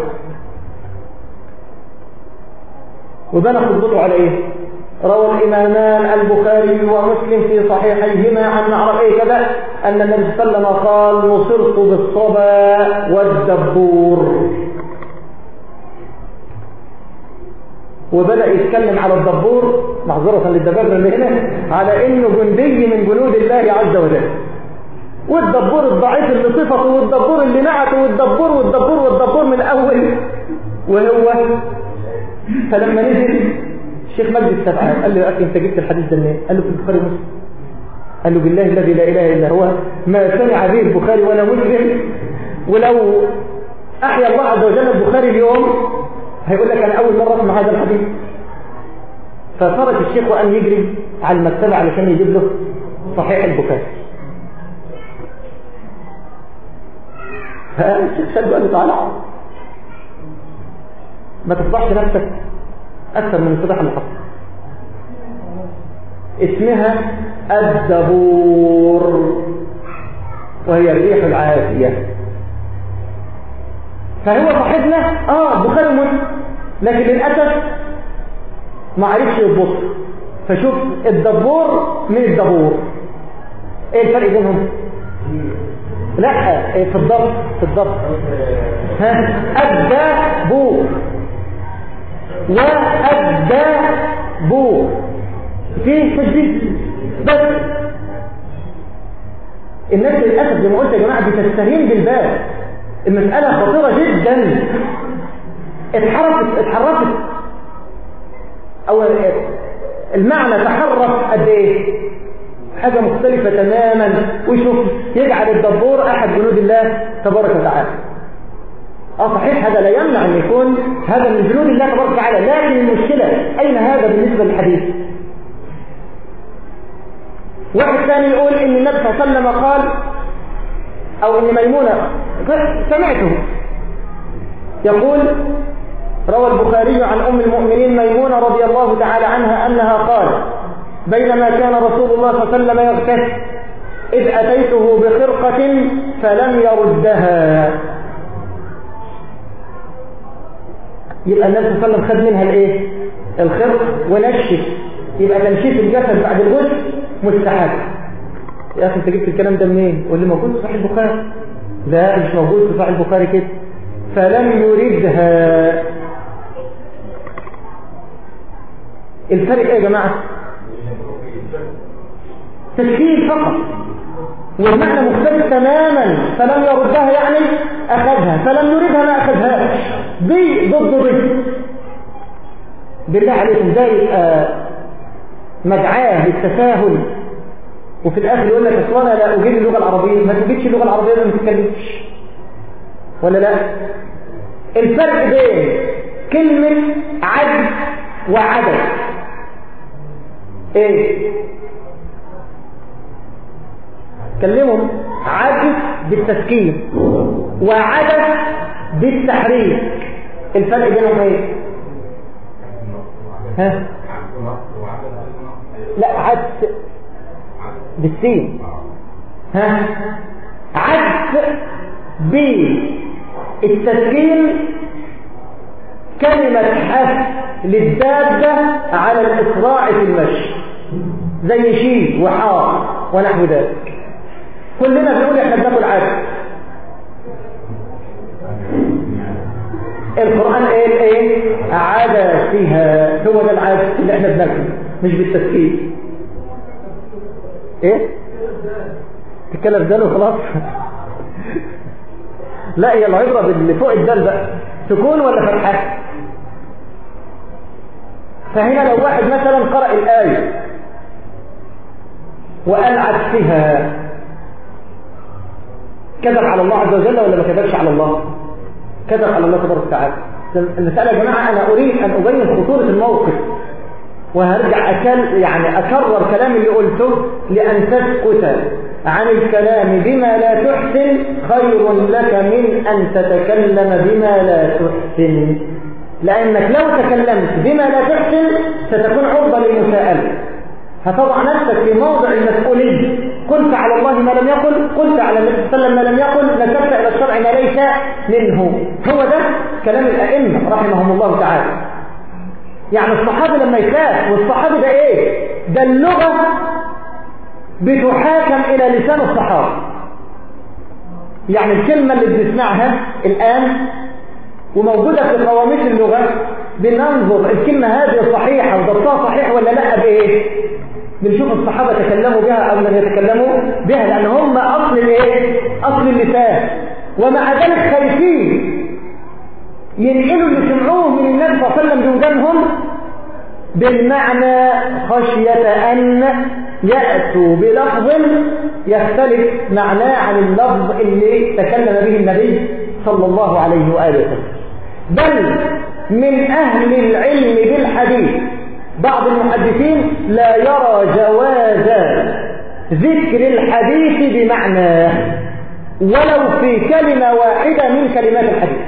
وبنى خطبته على إيه؟ روى الإمامان البخاري ومسلم في صحيحيهما عن معرفة إيه كذا أن النبي صلى الله عليه وسلم قال نصرت بالصبا والدبور، وبدأ يتكلم على الدبور معذرة للدبابة اللي هنا على إنه جندي من جنود الله عز وجل، والدبور الضعيف اللي صفته، والدبور اللي نعته، والدبور من أول وهو. فلما نزل الشيخ مجد السبعان قال له يا أخي أنت جبت الحديث ده منين؟ قال له في البخاري ومسلم. قال له بالله الذي لا إله إلا هو ما سمع به البخاري ولا مسلم، ولو أحيا الله عز وجل البخاري اليوم هيقول لك أنا أول مرة أسمع هذا الحديث. فصارت الشيخ وأن يجري على المكتبة علشان يجيب له صحيح البخاري. فالشيخ شد قال له تعالى ما تفضحش نفسك أكثر من الفضح اللي حصل. اسمها الدبور وهي الريح العافية. فهو صاحبنا بخاري ومسلم، لكن للأسف ما عرفش يضبط. فشوف الدبور من الدبور ايه الفرق بينهم؟ لا في الضبط الدبور والدبور فيه تشبيه بس. الناس للأسف زي ما قلت يا جماعة بتستهين بالباب. المسألة خطيرة جدا، اتحرفت او المعنى تحرف قد ايه، حاجة مختلفة تماما. ويشوف يجعل الدبور احد جنود الله تبارك وتعالى. صحيح هذا لا يمنع ان يكون هذا من جنود الله تبارك وتعالى، لكن المشكلة اين هذا بالنسبة للحديث؟ واحد ثاني يقول ان النبي صلى الله عليه وسلم قال، او ان ميمونة سمعته يقول، روى البخاري عن ام المؤمنين ميمونة رضي الله تعالى عنها انها قالت بينما كان رسول الله صلى الله عليه وسلم يغتسل اذ اتيته بخرقة فلم يردها. يبقى النبي صلى الله عليه وسلم خد منها الايه؟ الخرق ونشف. يبقى تنشيف الجسد بعد الغسل مستحب. يا اخي انت جبت الكلام ده منين؟ واللي موجود في صحيح البخاري. لا مش موجود في صحيح البخاري كده. فلم يردها. الفرق ايه يا جماعه؟ تشكيل فقط، والمعنى مختلف تماما. فلم يردها يعني اخذها، فلم يردها ما اخذهاش. دي ضد دي. بالله عليكم ده يبقى مدعاه للتساهل، وفي الاخر يقول لك اصل انا لا اجيد اللغه العربيه. ما تجيدش اللغه العربيه ما تتكلمش ولا لا؟ الفرق بين كلمه عجز وعدد ايه؟ كلمهم عجز بالتسكين وعدد بالتحريك. الفرق بينهم ايه؟ ها؟ لا عجز بالسين. ها؟ عجز بالتسكين كلمة حث للدابة على الإسراع في المشي زي شيء وحار ونحو ذلك. كلنا بنقول احنا بناكل عدس. القرآن ايه عدسها، هو ده العدس اللي احنا بناكله مش بالتسكين. ايه تتكلم دال وخلاص. لا هي العبرة باللي فوق الدال بقى، سكون ولا فتحة. فهنا لو واحد مثلا قرأ الآية وقال عدسها، كذب على الله عز وجل ولا ما كذبش على الله؟ كذب على الله تبارك وتعالى. المسألة يا جماعة أنا أريد أن أبين خطورة الموقف، وهرجع أكرر كلام اللي قلته، لأن تسكت عن الكلام بما لا تحسن خير لك من أن تتكلم بما لا تحسن، لأنك لو تكلمت بما لا تحسن ستكون عرضة للمساءلة، هتضع نفسك في موضع المسؤولية. قلت على الله ما لم يقل، قلت على النبي صلى الله عليه وسلم ما لم يقل، نسبت إلى الشرع ما ليس منه. هو ده كلام الأئمة رحمهم الله تعالى. يعني الصحابي لما يخاف، والصحابي ده ايه؟ ده اللغة بتحاكم إلى لسان الصحابة. يعني الكلمة اللي بنسمعها الآن وموجودة في قواميس اللغة، بننظر الكلمة هذه صحيحة وضبطها صحيح ولا لا بإيه؟ بنشوف الصحابة تكلموا بها أو لم يتكلموا بها، لأن هم أصل الإيه؟ أصل اللسان. ومع ذلك خايفين ينقلوا اللي سمعوه من النبي صلى الله عليه وسلم بودانهم بالمعنى، خشية أن يأتوا بلفظ يختلف معناه عن اللفظ اللي تكلم به النبي صلى الله عليه وآله وسلم. بل من أهل العلم بالحديث بعض المحدثين لا يرى جواز ذكر الحديث بمعناه ولو في كلمة واحدة من كلمات الحديث.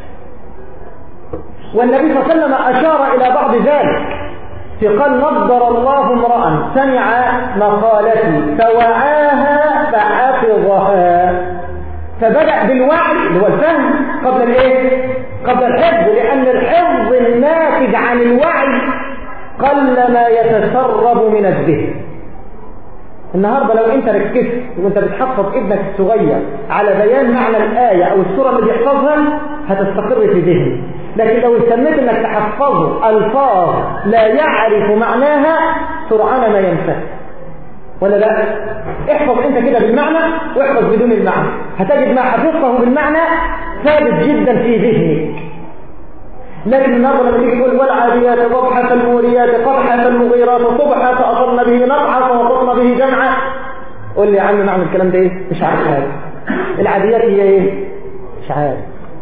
والنبي صلى الله عليه وسلم أشار إلى بعض ذلك، فقال: نضر الله امرأ سمع مقالتي فوعاها فحفظها. فبدأ بالوعي اللي هو الفهم قبل الايه؟ قبل الحفظ، لأن الحفظ الناتج عن الوعي قلما يتسرب من الذهن. النهارده لو انت ركزت وانت بتحفظ ابنك الصغير على بيان معنى الآية أو السورة اللي بيحفظها هتستقر في ذهنه، لكن لو استميت انك تحفظه الفاظ لا يعرف معناها سرعان ما ينسى. ولا لا؟ احفظ انت كده بالمعنى واحفظ بدون المعنى، هتجد ما حفظته بالمعنى ثابت جدا في ذهنك. لكن النهارده لما تيجي تقول: والعاديات ضبحا فالموريات قدحا فالمغيرات صبحا فأثرن به نقعا فوسطن به جمعا. قول لي يا عم معنى الكلام ده ايه؟ مش عارف حاجه. العاديات هي ايه؟ مش عارف.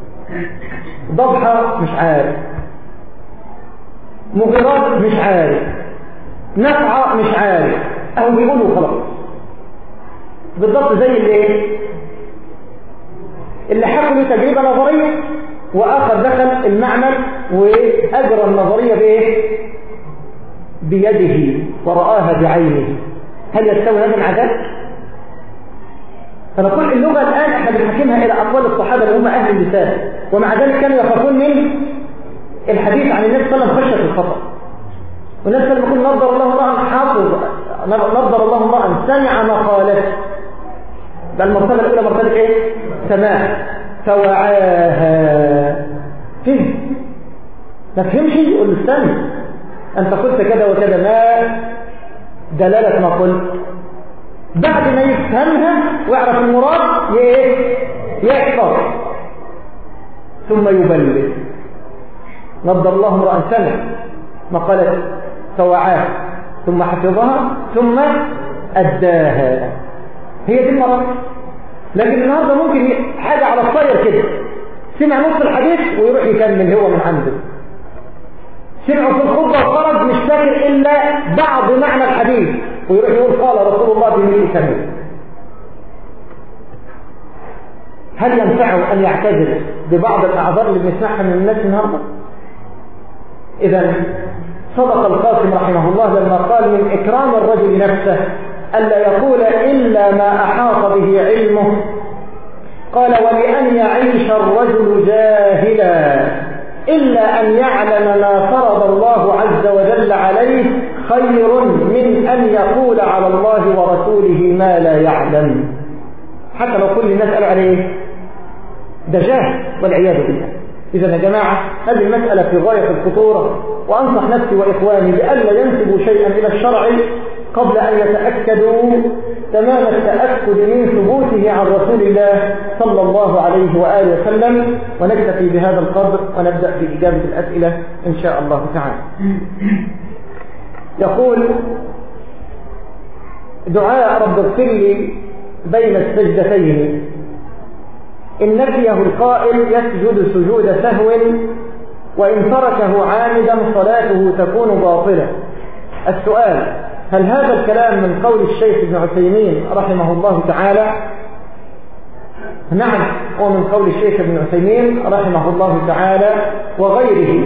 ضبحة مش عارف، مغيرات مش عارف، نفعة مش عارف، أو بيقولوا خلاص. بالضبط زي اللي حكوا تجربة نظرية وآخر دخل المعمل وأجرى النظرية بإيه؟ بيده ورآها بعينه. هل يستوي هذا مع ذلك؟ فنقول اللغة الآن احنا بنحكمها إلى أقوال الصحابة اللي هم أهل اللسان، ومع ذلك كانوا يخافون من الحديث عن النبي صلى الله عليه وسلم خشية الخطأ. والنبي صلى الله عليه وسلم يقول: نظر الله امرأ حافظ، نظر الله امرأ سمع مقالته. ده المرتبة الأولى مرتبة إيه؟ سماع. فوعاها. فهم. ما فهمش يقول استنى أنت قلت كذا وكذا، ما دلالة ما قلت. بعد ما يفهمها ويعرف المراد يحفظ ثم يبلغ. نضر الله امرأ سمع مقالته فوعاها ثم حفظها ثم أداها. هي دي المراد. لكن النهارده ممكن حاجة على الطير كده، سمع نص الحديث ويروح يكمل هو من عنده. سمعوا في الخطبة وخرج مش فاكر إلا بعض معنى الحديث ويروح يقول: قال رسول الله بمثل كذا. هل ينفعه أن يعتذر ببعض الأعذار اللي بنسمعها من الناس النهارده؟ إذا صدق القاسم رحمه الله لما قال: من إكرام الرجل نفسه ألا يقول إلا ما أحاط به علمه. قال: ولأن يعيش الرجل جاهلا إلا أن يعلم ما فرض الله عز وجل عليه خير من أن يقول على الله ورسوله ما لا يعلم. حتى لو كل الناس قالوا عليه ده جاهل والعياذ بالله. إذا يا جماعة هذه المسألة في غاية الخطورة، وأنصح نفسي وإخواني بألا ينسبوا شيئا إلى الشرع قبل أن يتأكدوا تمام التأكد من ثبوته عن رسول الله صلى الله عليه وآله وسلم. ونكتفي بهذا القدر ونبدأ بإجابة الأسئلة إن شاء الله تعالى. يقول: دعاء رب اغفر لي بين السجدتين، إن نسيه القائل يسجد سجود سهو، وإن تركه عامدا صلاته تكون باطلة، السؤال: هل هذا الكلام من قول الشيخ ابن عثيمين رحمه الله تعالى؟ نعم، هو من قول الشيخ ابن عثيمين رحمه الله تعالى وغيره.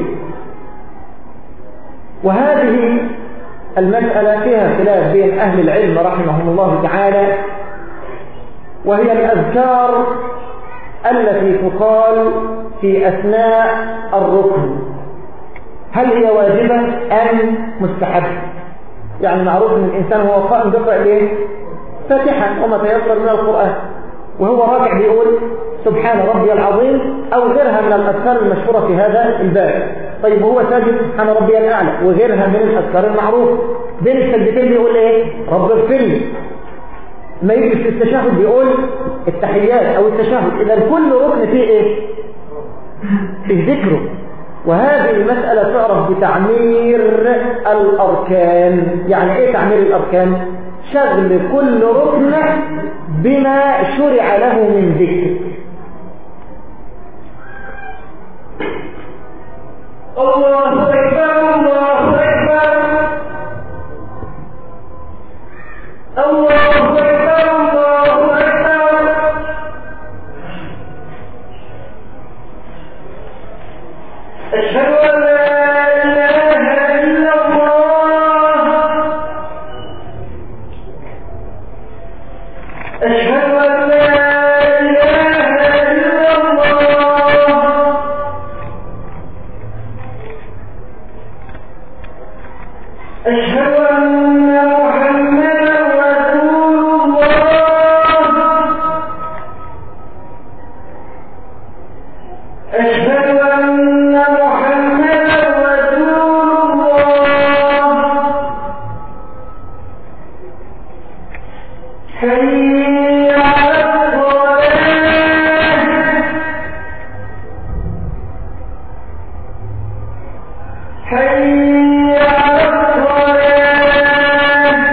وهذه المسألة فيها خلاف بين أهل العلم رحمهم الله تعالى، وهي الأذكار التي تقال في أثناء الركن، هل هي واجبة أم مستحبة؟ يعني معروف أن الإنسان وهو قائم بيقرأ ليه؟ فاتحة وما تيسر من القرآن، وهو راكع بيقول سبحان ربي العظيم أو غيرها من الأذكار المشهورة في هذا الباب. طيب هو ساجد سبحان ربي الأعلى وغيرها من الأذكار المعروف. بين السجدتين بيقول إيه؟ رب اغفر لي. ما يجي في التشهد بيقول التحيات أو التشهد. إذا كل ركن فيه إيه؟ فيه ذكره. وهذه المسألة تعرف بتعمير الأركان. يعني إيه تعمير الأركان؟ شغل كل ركن بما شرع له من ذكر. الله أكبر الله أكبر الله أكبر الله أكبر. أشهد أن لا إله إلا الله. أشهد أن لا إله إلا الله. أشهد أن محمدا رسول الله. أشهد أن محمدا رسول الله. حي على الصلاة. حي على الصلاة.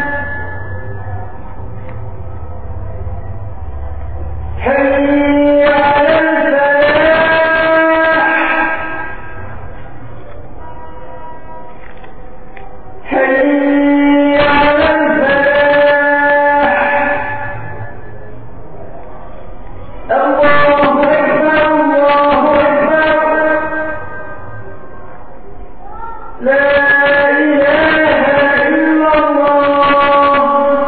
حي على الفلاح. حي على الفلاح. الله أكبر الله أكبر. لا إله إلا الله.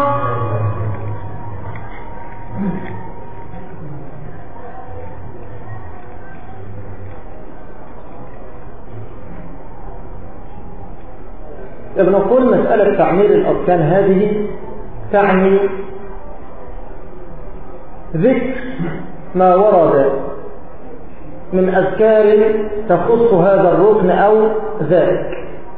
إذا نقول مسألة تعمير الأركان هذه تعني ذكر ما ورد من أذكار تخص هذا الركن أو ذاك.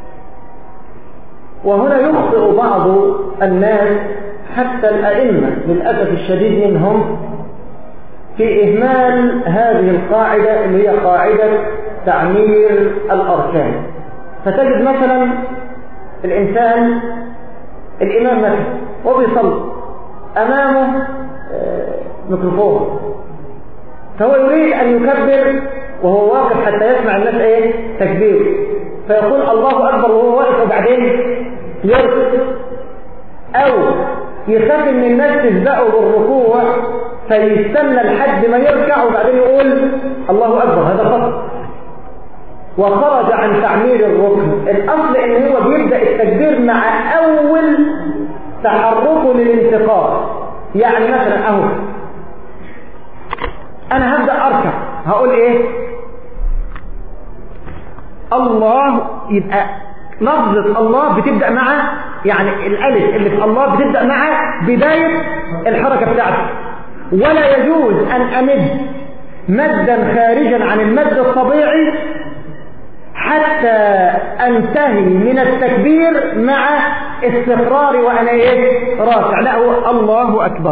وهنا يخطئ بعض الناس حتى الأئمة للأسف الشديد منهم في إهمال هذه القاعدة اللي هي قاعدة تعمير الأركان. فتجد مثلا الإنسان الإمام مثلا وبيصلي أمامه ميكروفون، فهو يريد أن يكبر وهو واقف حتى يسمع الناس إيه؟ تكبير، فيقول الله أكبر وهو واقف وبعدين يركض، أو يخاف إن الناس تسبقه بالركوع فيستنى لحد ما يركع وبعدين يقول الله أكبر. هذا خطأ وخرج عن تعمير الركن. الأصل إن هو بيبدأ التكبير مع أول تحركه للانتقال. يعني مثلا أهو أنا هبدأ أركع هقول إيه؟ الله، يبقى لفظة الله بتبدأ مع يعني الألف اللي في الله بتبدأ مع بداية الحركة بتاعته، ولا يجوز أن أمد مدا خارجا عن المد الطبيعي حتى أنتهي من التكبير مع استقرار وأنا راكع. لا، هو الله أكبر.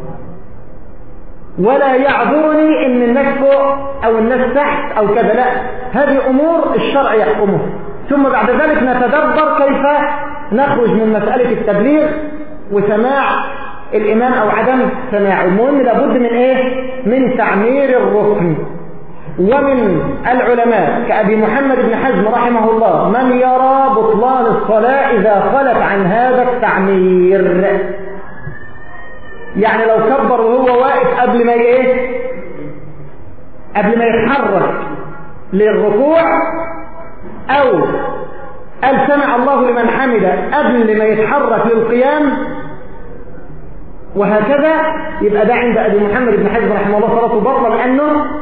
ولا يعذرني إن الناس فوق أو الناس تحت أو كذا، لا، هذه أمور الشرع يحكمها. ثم بعد ذلك نتدبر كيف نخرج من مسألة التبليغ وسماع الإمام أو عدم سماعه. المهم لابد من إيه؟ من تعمير الركن. ومن العلماء كأبي محمد بن حزم رحمه الله من يرى بطلان الصلاة إذا خلت عن هذا التعمير، يعني لو كبر وهو واقف قبل ما يتحرك للركوع، أو قال سمع الله لمن حمده قبل ما يتحرك للقيام وهكذا، يبقى ده عند أبي محمد بن حزم رحمه الله صلاته باطلة، لأنه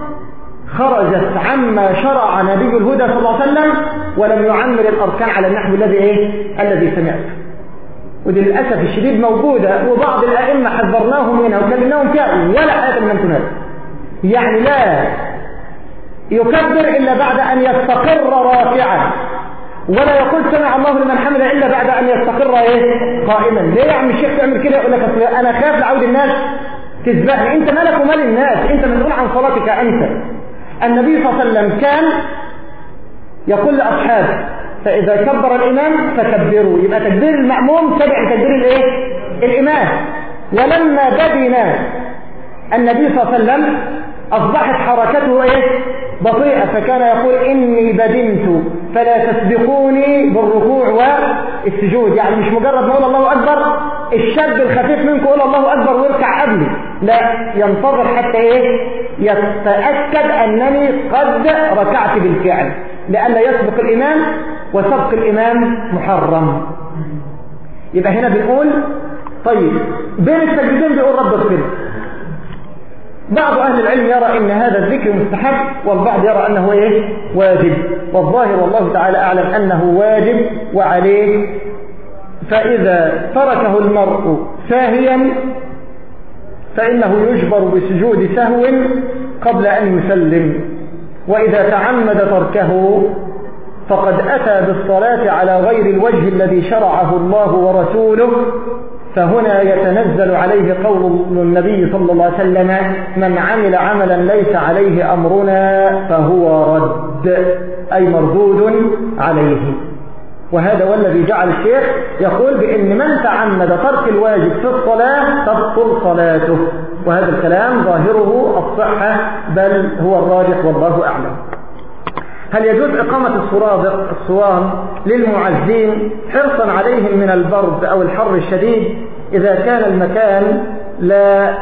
خرجت عما شرع نبي الهدى صلى الله عليه وسلم ولم يعمر الأركان على النحو الذي سمعته. ودي للأسف الشديد موجودة، وبعض الأئمة حذرناهم منها وكلمناهم فيها ولا حاجة من تناسب. يعني لا يكبر إلا بعد أن يستقر رافعا، ولا يقول سمع الله لمن حمده إلا بعد أن يستقر قائما. ليه يا عم الشيخ تعمل كده؟ يقول لك أنا خاف لعود الناس تسبقني. أنت مالك ومال الناس؟ أنت مسؤول عن صلاتك أنت. النبي صلى الله عليه وسلم كان يقول لأصحابه فإذا كبر الإمام فكبروا، يبقى تكبير المأموم تبع تكبير الإمام. ولما بدنا النبي صلى الله عليه وسلم أصبحت حركته بطيئة، فكان يقول إني بدنت فلا تسبقوني بالركوع والسجود. يعني مش مجرد نقول الله أكبر الشاب الخفيف منكم يقول الله أكبر ويركع قبلي، لا، ينتظر حتى يتأكد أنني قد ركعت بالفعل، لألا يسبق الإمام، وسبق الإمام محرم. يبقى هنا بنقول طيب بين السجدين بيقول رب اغفر. بعض أهل العلم يرى إن هذا الذكر مستحب، والبعض يرى أنه واجب، والظاهر والله تعالى أعلم أنه واجب وعليه. فإذا تركه المرء ساهيا فإنه يجبر بسجود سهو قبل أن يسلم، وإذا تعمد تركه فقد أتى بالصلاة على غير الوجه الذي شرعه الله ورسوله، فهنا يتنزل عليه قول النبي صلى الله عليه وسلم من عمل عملا ليس عليه أمرنا فهو رد، أي مردود عليه. وهذا هو الذي جعل الشيخ يقول بأن من تعمد ترك الواجب في الصلاة تبطل صلاته، وهذا الكلام ظاهره الصحة بل هو الراجح والله أعلم. هل يجوز إقامة الصوام للمعزين حرصا عليهم من البرد أو الحر الشديد إذا كان المكان لا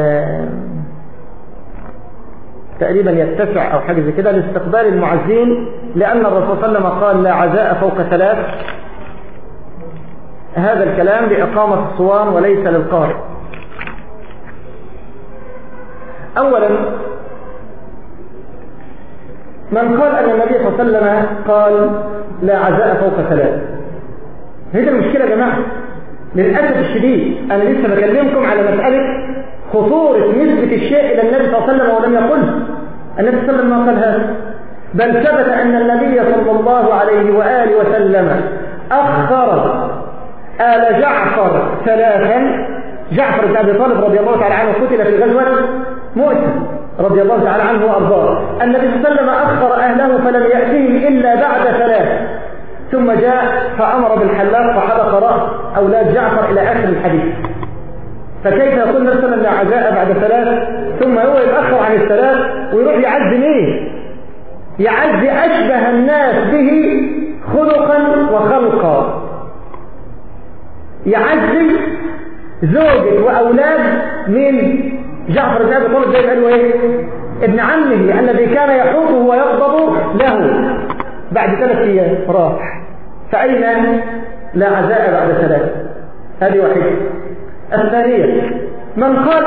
تقريبا يتسع أو حاجة زي كده لاستقبال المعزين، لأن الرسول صلى الله عليه وسلم قال لا عزاء فوق 3. هذا الكلام لإقامة الصوام وليس للقارئ. أولا من قال أن النبي صلى الله عليه وسلم قال لا عزاء فوق 3، هذه المشكلة يا جماعة للأسف الشديد. أنا لسه بكلمكم على مسألة خطورة نسبة الشيء إلى النبي صلى الله عليه وسلم ولم يقله. النبي صلى الله عليه وسلم ما قال هذا، بل ثبت أن النبي صلى الله عليه وآله وسلم أخر آل جعفر 3. جعفر بن أبي طالب رضي الله تعالى عنه قتل في غزوة مؤتة رضي الله تعالى عنه وأرضاه. النبي صلى الله عليه وسلم أخر أهله فلم يأتيهم إلا بعد 3، ثم جاء فأمر بالحلاق فحلق رأس أولاد جعفر إلى آخر الحديث. فكيف يقول مثلا لا عزاء بعد 3 ثم هو يتأخر عن 3 ويروح يعز مين؟ يعز أشبه الناس به خلقا وخلقا، يعز زوجة وأولاد من جعفر بن أبي طالب زي ما قالوا ابن عمه الذي كان يحوطه ويغضب له بعد 3 أيام راح. فأين لا عزاء بعد 3؟ هذه واحدة. الثانية من قال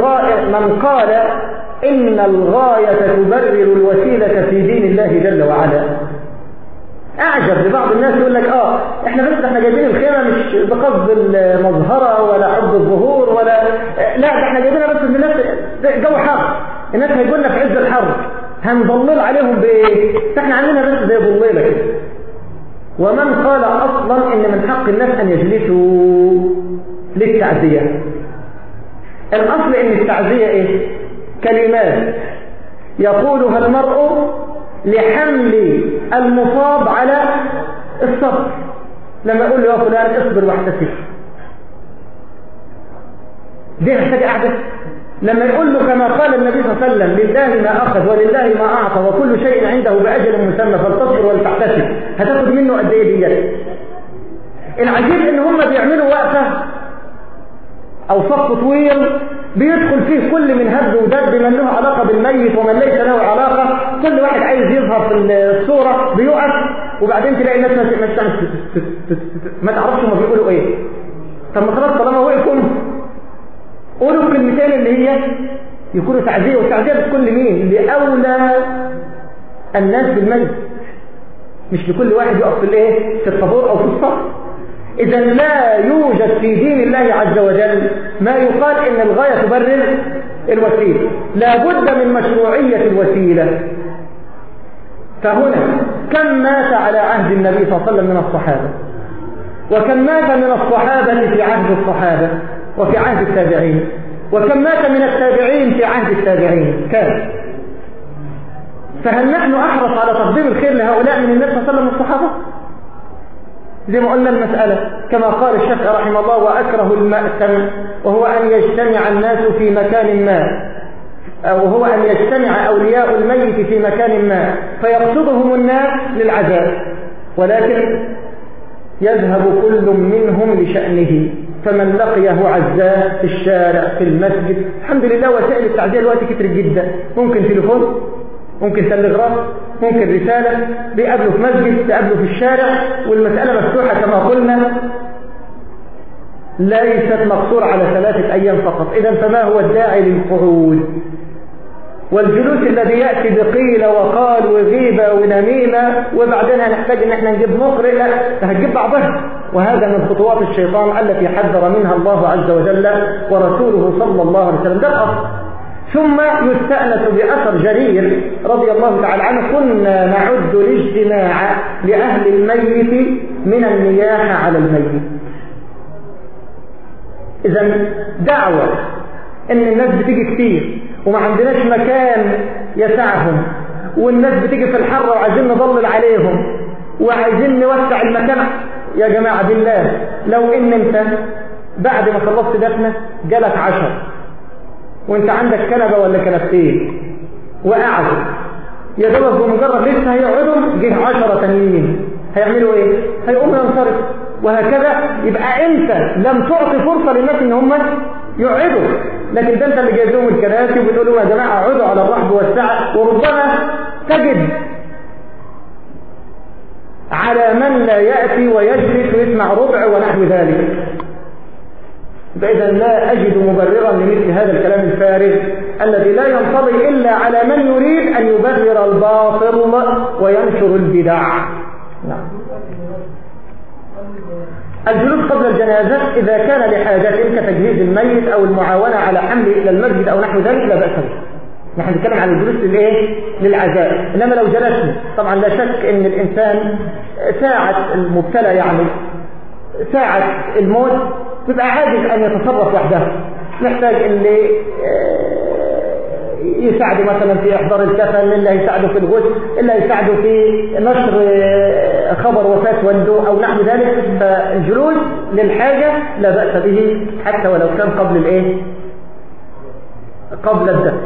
إن الغاية تبرر الوسيلة في دين الله جل وعلا. أعجب لبعض الناس يقول لك احنا جايبين الخيمة مش بقصد المظهرة ولا حب الظهور ولا لا، احنا جايبينها بس الناس جو حر، الناس هيقولنا في عز الحر هنضلل عليهم بايه؟ احنا عاملينها بس زي ضليلة كده. ومن قال اصلا ان من حق الناس ان يجلسوا للتعزية. الاصل ان التعزية كلمات يقولها المرء لحمل المصاب على الصبر. لما اقول له يا فلان اصبر واحتسب، دي محتاجة قعدة؟ لما يقول له كما قال النبي صلى الله عليه وسلم لله ما أخذ ولله ما أعطى وكل شيء عنده بأجل مسمى فلتصبر ولتحتسب، هتاخد منه قد ايه ديت؟ العجيب ان هم بيعملوا وقفة او صف طويل بيدخل فيه كل من هب ودب، من له علاقة بالميت ومن ليس له علاقة، كل واحد عايز يظهر في الصورة بيقف، وبعدين تلاقي الناس ما تعرفش هم بيقولوا ايه. طب ما خلاص طالما وقفوا قولوا الكلمتين اللي هي يكونوا تعزية، والتعزية بتكون لمين؟ لأولى الناس بالميت، مش لكل واحد يقف في الايه؟ في الطابور او في الصف. إذا لا يوجد في دين الله عز وجل ما يقال إن الغاية تبرر الوسيلة، لا بد من مشروعية الوسيلة. فهنا كم مات على عهد النبي صلى الله عليه وسلم من الصحابة، وكم مات من الصحابة في عهد الصحابة وفي عهد التابعين، وكم مات من التابعين في عهد التابعين، كم؟ فهل نحن أحرص على تقديم الخير لهؤلاء من النبي صلى الله عليه وسلم والصحابة؟ زي ما قلنا المسألة كما قال الشافعي رحمه الله: وأكره المأثم وهو أن يجتمع الناس في مكان ما، وهو أن يجتمع أولياء الميت في مكان ما فيقصدهم الناس للعزاء، ولكن يذهب كل منهم لشأنه، فمن لقيه عزاء في الشارع في المسجد. الحمد لله وسائل التعزية الوقت كترت جدا، ممكن تليفون، ممكن تلغراف، ممكن رسالة، بيقابلوا في مسجد، بيقابلوا في الشارع، والمسألة مفتوحة كما قلنا، ليست مقصورة على 3 أيام فقط. إذن فما هو الداعي للقعود والجلوس الذي يأتي بقيل وقال وغيبة ونميمة وبعدين هنحتاج ان احنا نجيب مقرئ؟ لا، هتجيب بعضها. وهذا من خطوات الشيطان التي حذر منها الله عز وجل ورسوله صلى الله عليه وسلم. ده الأصل. ثم يستأنس بأثر جرير رضي الله تعالى عنه: كنا نعد الاجتماع لأهل الميت من النياحة على الميت. إذن دعوة ان الناس بتيجي كتير وما عندناش مكان يسعهم، والناس بتيجي في الحر وعايزين نضلل عليهم وعايزين نوسع المكان. يا جماعة بالله، لو ان انت بعد ما خلصت دفنة جالك 10 وانت عندك كنبة ولا كنبتين وقعدوا، يا دوبك بمجرد لسه هيقعدوا جه 10 تانيين، هيعملوا ايه؟ هيقوموا ينصرف، وهكذا. يبقى انت لم تعطي فرصة للناس ان هم يقعدوا، لكن ده انت اللي جايب لهم الكراسي وبتقول لهم يا جماعة اقعدوا على الرحب والسعة، وربما تجد على من لا يأتي ويجلس ويسمع ربع ونحو ذلك. فإذا لا أجد مبررا لمثل هذا الكلام الفارغ الذي لا ينقضي إلا على من يريد أن يبرر الباطل وينشر البدع. نعم. الجلوس قبل الجنازة إذا كان لحاجة كتجهيز الميت أو المعاونة على حمله إلى المسجد أو نحو ذلك لا بأس به. نحن نتكلم عن الجلوس للعزاء. إنما لو جلسنا، طبعا لا شك أن الإنسان ساعة المبتلى يعني ساعة الموت بيبقى عاجز أن يتصرف وحده، محتاج اللي يساعده مثلا في إحضار الكفن، اللي يساعده في الغسل، اللي يساعده في نشر خبر وفاة والده أو نحو ذلك. فالجلوس للحاجة لا بأس به حتى ولو كان قبل الدفن.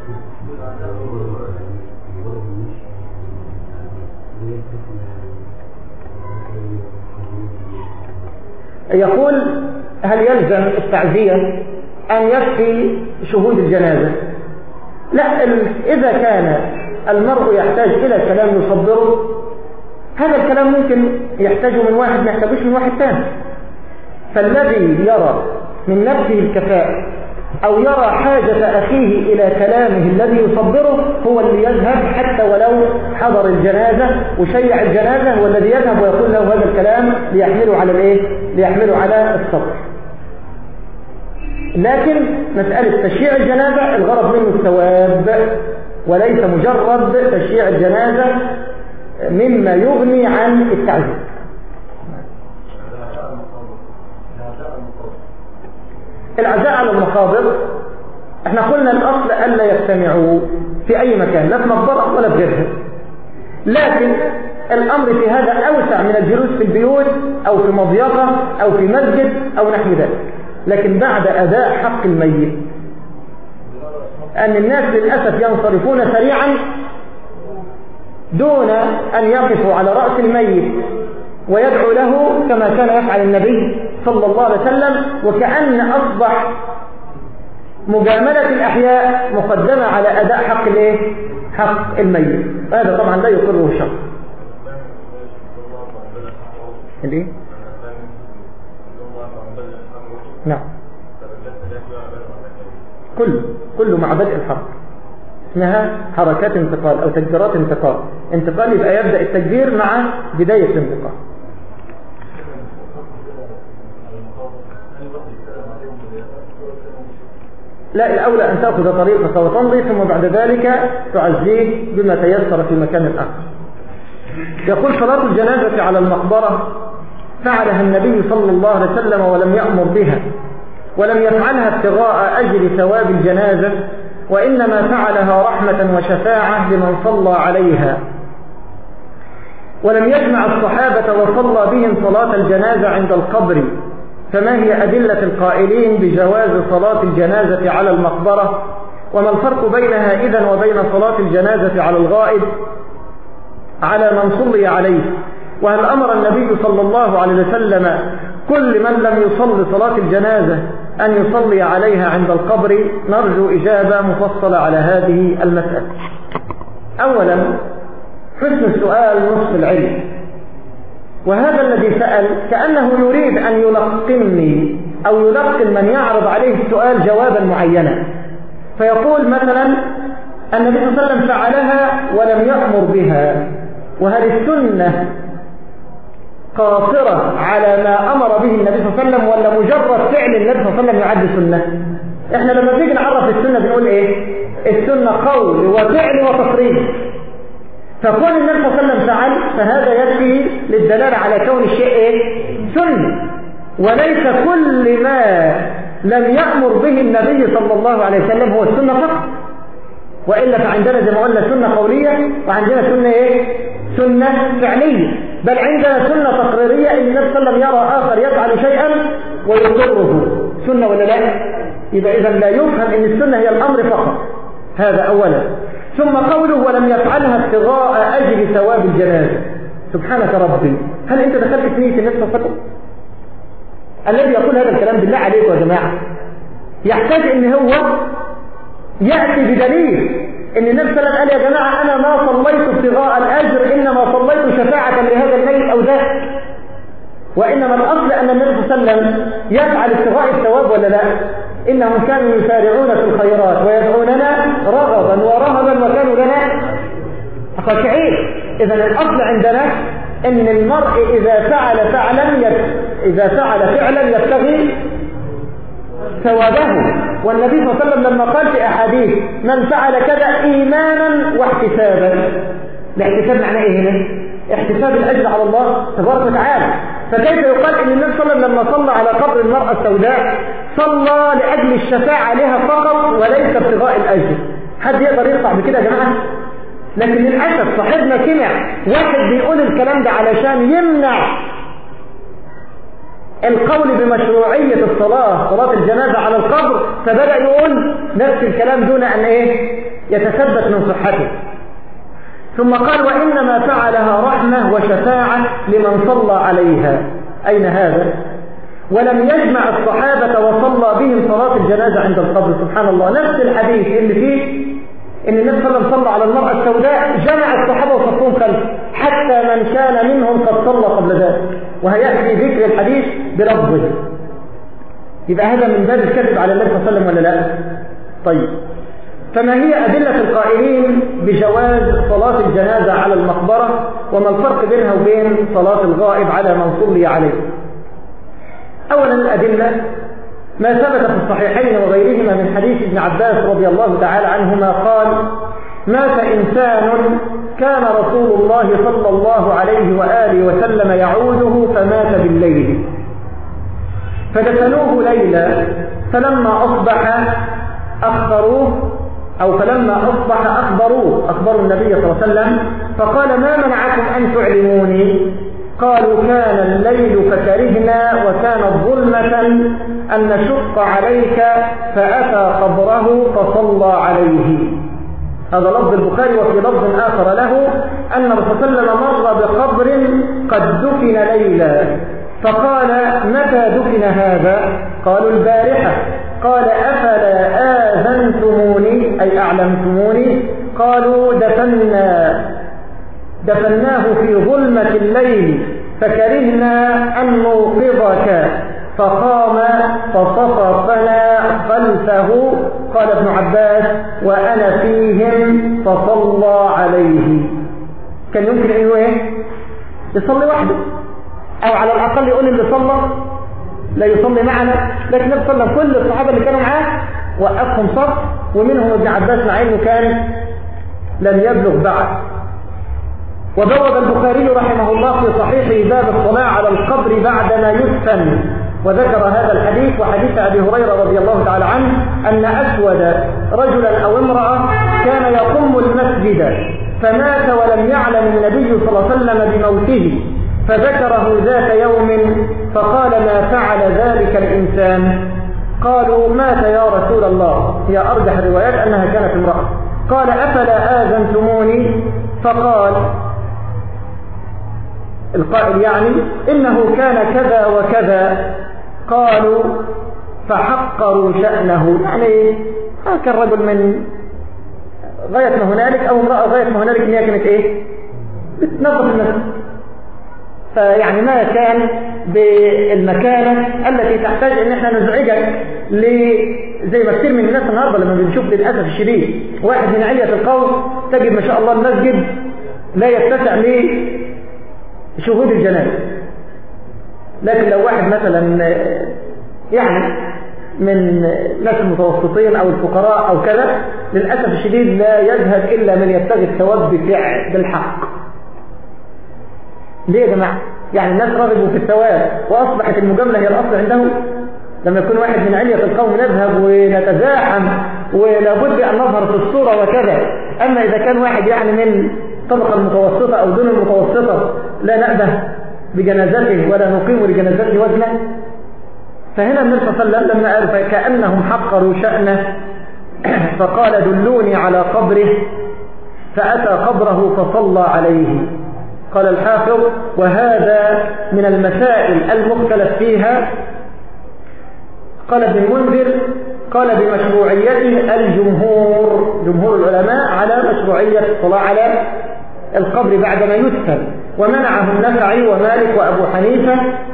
يقول: هل يلزم التعزية أن يكفي شهود الجنازة؟ لا، إذا كان المرء يحتاج إلى كلام يصبره، هذا الكلام ممكن يحتاجه من واحد ما يحتاجوش من واحد ثاني. فالذي يرى من نفسه الكفاءة أو يرى حاجة أخيه إلى كلامه الذي يصبره هو اللي يذهب، حتى ولو حضر الجنازة وشيع الجنازة، هو الذي يذهب ويقول له هذا الكلام ليحمله على الصبر. لكن مسألة تشييع الجنازة الغرض منه الثواب، وليس مجرد تشييع الجنازة مما يغني عن التعزية. العزاء على المقابر احنا قلنا الأصل ألا يجتمعوا في أي مكان، لا في مقبرة ولا في غيرها، لكن الأمر في هذا أوسع من الجلوس في البيوت أو في مضيقة أو في مسجد أو نحو ذلك. لكن بعد أداء حق الميت أن الناس للأسف ينصرفون سريعا دون أن يقفوا على رأس الميت ويدعو له كما كان يفعل النبي صلى الله عليه وسلم، وكأن أصبح مجاملة الأحياء مقدمة على أداء حق الميت. هذا طبعا لا يقره الشرع. ليه؟ نعم، كل مع بدء الحرب اسمها حركات انتقال أو تكبيرات انتقال يبقى يبدأ التكبير مع بداية الانتقال. لا، الأولى أن تأخذ طريقك وتمضي ثم بعد ذلك تعزيه بما تيسر في مكان آخر. يقول صلاة الجنازة على المقبرة فعلها النبي صلى الله عليه وسلم ولم يأمر بها، ولم يفعلها ابتغاء أجر ثواب الجنازة، وإنما فعلها رحمة وشفاعة لمن صلى عليها. ولم يجمع الصحابة وصلى بهم صلاة الجنازة عند القبر. فما هي أدلة القائلين بجواز صلاة الجنازة على المقبرة؟ وما الفرق بينها إذن وبين صلاة الجنازة على الغائب على من صلي عليه؟ وهل أمر النبي صلى الله عليه وسلم كل من لم يصلي صلاة الجنازة أن يصلي عليها عند القبر؟ نرجو إجابة مفصلة على هذه المسألة. أولا، حسن السؤال نصف العلم، وهذا الذي سأل كأنه يريد أن يلقنني أو يلقن من يعرض عليه السؤال جوابا معينا، فيقول مثلا النبي صلى الله عليه وسلم فعلها ولم يأمر بها، وهل السنة قاصرة على ما أمر به النبي صلى الله عليه وسلم ولا مجرد فعل النبي صلى الله عليه وسلم يعد سنة؟ احنا لما بنيجي نعرف السنة بنقول ايه؟ السنة قول وفعل وتصريح. فكون النبي صلى الله عليه وسلم فعل فهذا يكفي للدلالة على كون الشيء ايه؟ سنة، وليس كل ما لم يأمر به النبي صلى الله عليه وسلم هو السنة فقط، وإلا فعندنا زي ما قلنا سنة قولية وعندنا سنة ايه؟ سنة فعلية، بل عندنا سنة تقريرية ان النبي صلى الله عليه وسلم يرى آخر يفعل شيئا ويقره، سنة ولا لا؟ يبقى إذا لا يفهم ان السنة هي الأمر فقط. هذا أولا. ثم قوله ولم يفعلها ابتغاء أجر ثواب الجنازة. سبحانك ربي، هل أنت دخلت في نية النبي صلى الله عليه وسلم؟ الذي يقول هذا الكلام بالله عليكم يا جماعة يحتاج ان هو يأتي بدليل ان النبي صلى الله عليه وسلم قال يا جماعة أنا ما صليت ابتغاء الأجر، إنما صليت شفاعة لهذا الميت أو ذاك. وإنما الأصل أن النبي صلى الله عليه وسلم يفعل ابتغاء الثواب ولا لا؟ إنهم كانوا يسارعون في الخيرات ويدعوننا رغبا ورهبا وكانوا لنا خاشعين. إذا الأصل عندنا أن المرء إذا فعل فعلا يبتغي ثوابه. والنبي صلى الله عليه وسلم لما قال في أحاديث من فعل كذا إيمانا واحتسابا، الاحتساب معناه إيه هنا؟ احتساب الأجر على الله تبارك وتعالى. فكيف يقال ان النبي صلى الله عليه وسلم لما صلى على قبر المرأة السوداء صلى لأجل الشفاعة لها فقط وليس ابتغاء الأجر؟ حد يقدر يقطع بكده يا جماعة؟ لكن للأسف صاحبنا كمع واحد بيقول الكلام ده علشان يمنع القول بمشروعية صلاة الجنازة على القبر، فبدأ يقول نفس الكلام دون أن يتثبت من صحته. ثم قال وإنما فعلها رحمة وشفاعة لمن صلى عليها. أين هذا؟ ولم يجمع الصحابة وصلى بهم صلاة الجنازة عند القبر. سبحان الله، نفس الحديث اللي فيه إن النبي صلى الله عليه وسلم صلى على المرأة السوداء جمع الصحابة وصفهم خلفه حتى من كان منهم قد صلى قبل ذلك، وهيأتي ذكر الحديث بلفظه. يبقى هذا من باب الكذب على النبي صلى الله عليه وسلم ولا لا؟ طيب، فما هي أدلة القائلين بجواز صلاة الجنازة على المقبرة؟ وما الفرق بينها وبين صلاة الغائب على من صلي عليه؟ أولا الأدلة ما ثبت في الصحيحين وغيرهما من حديث ابن عباس رضي الله تعالى عنهما قال مات إنسان كان رسول الله صلى الله عليه وآله وسلم يعوده فمات بالليل، فدفنوه ليلا، فلما أصبح أخبروا النبي صلى الله عليه وسلم فقال ما منعكم أن تعلموني؟ قالوا كان الليل فكرهنا وكانت ظلمة أن نشق عليك فأتى قبره فصلى عليه. هذا لفظ البخاري. وفي لفظ آخر له أن الرسول صلى الله عليه وسلم مر بقبر قد دفن ليلا فقال متى دفن هذا؟ قالوا البارحة. قال أفلا آذنتموني أي أعلمتموني؟ قالوا دفناه في ظلمة الليل فكرهنا أن نوقظك فقام فصففنا خلفه. قال ابن عباس وأنا فيهم فصلى عليه. كان يمكن أنه يصلي وحده أو على الأقل يقول اللي صلى لا يصلي معنا، لكن النبي صلى الله عليه وسلم كل الصحابة اللي كانوا معاه وقفهم صف، ومنهم ابن عباس مع انه كان لم يبلغ بعد. وبوب البخاري رحمه الله في صحيحه باب الصلاة على القبر بعدما يدفن، وذكر هذا الحديث وحديث أبي هريرة رضي الله تعالى عنه أن أسود رجلا أو امرأة كان يقوم المسجد فمات ولم يعلم النبي صلى الله عليه وسلم بموته، فذكره ذات يوم فقال ما فعل ذلك الإنسان؟ قالوا مات يا رسول الله. هي أرجح الروايات أنها كانت امرأة. قال أفلا آذنتموني؟ فقال القائل يعني إنه كان كذا وكذا. قالوا فحقروا شأنه، يعني كان رجل من غاية ما هنالك أو امرأة غاية ما هنالك إن هي كانت بتنظف المسجد، فيعني ما كان بالمكانة التي تحتاج ان احنا نزعجك زي ما كثير من الناس النهارده لما بنشوف للاسف الشديد واحد من علية القوم تجد ما شاء الله المسجد لا يتسع لشهود الجنازة، لكن لو واحد مثلا يعني من ناس المتوسطين او الفقراء او كذا للاسف الشديد لا يذهب الا من يبتغي الثواب بالحق. ليه يا جماعة؟ يعني الناس رغبوا في الثواب وأصبحت المجاملة هي الأصل عندهم. لما يكون واحد من علية القوم نذهب ونتزاحم ولابد أن نظهر في الصورة وكذا، أما إذا كان واحد يعني من الطبقة المتوسطة أو دون المتوسطة لا نأبه بجنازته ولا نقيم لجنازته وزنه. فهنا النبي صلى الله عليه وسلم لما قال فكأنهم حقروا شأنه فقال دلوني على قبره فأتى قبره فصلى عليه. قال الحافظ وهذا من المسائل المختلف فيها. قال ابن المنذر قال بمشروعيته جمهور العلماء على مشروعية الصلاة على القبر بعدما يدفن، ومنعه النخعي ومالك وأبو حنيفة،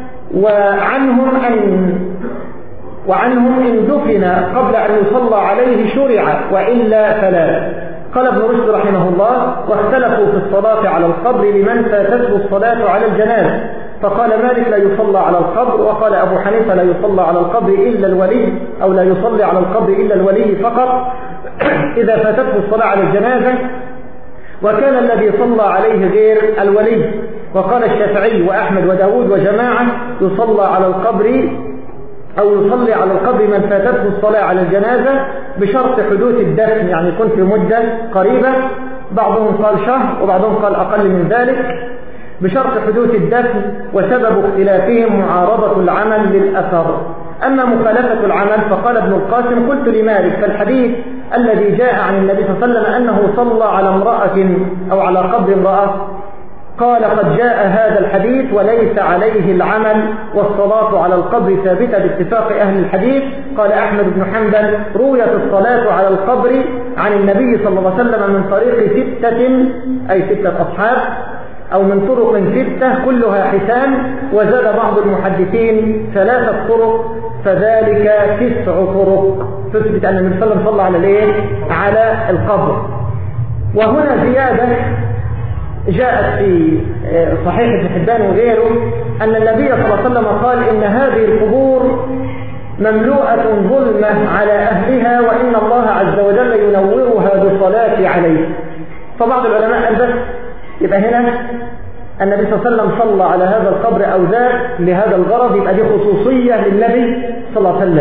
وعنهم إن دفن قبل أن يصلى عليه شرع وإلا فلا. قال ابن رشد رحمه الله واختلفوا في الصلاة على القبر لمن فاتته الصلاة على الجنازة، فقال مالك لا يصلى على القبر، وقال أبو حنيفة لا يصلى على القبر إلا الولي، أو لا يصلي على القبر إلا الولي فقط إذا فاتته الصلاة على الجنازة، وكان الذي صلى عليه غير الولي. وقال الشافعي وأحمد وداود وجماعة يصلى على القبر أو يصلي على القبر من فاتته الصلاة على الجنازة بشرط حدوث الدفن، يعني يكون في مدة قريبة، بعضهم قال شهر وبعضهم قال أقل من ذلك، بشرط حدوث الدفن. وسبب اختلافهم معارضة العمل للأثر. أما مخالفة العمل فقال ابن القاسم قلت لمالك فالحديث الذي جاء عن النبي صلى الله عليه وسلم أنه صلى على امرأة أو على قبر امرأة، قال قد جاء هذا الحديث وليس عليه العمل، والصلاة على القبر ثابتة باتفاق أهل الحديث. قال أحمد بن حنبل رويت الصلاة على القبر عن النبي صلى الله عليه وسلم من طريق 6 أي 6 أصحاب، أو من طرق 6 كلها حسان، وزاد بعض المحدثين 3 طرق، فذلك 9 طرق تثبت أن النبي صلى الله عليه وسلم صلى على القبر. وهنا زيادة جاءت في صحيح ابن حبان وغيره أن النبي صلى الله عليه وسلم قال إن هذه القبور مملوءة ظلمة على أهلها وإن الله عز وجل ينورها بالصلاة عليه. فبعض العلماء قال بس يبقى هنا النبي صلى الله عليه وسلم صلى على هذا القبر أو ذاك لهذا الغرض، يبقى دي خصوصية للنبي صلى الله عليه وسلم.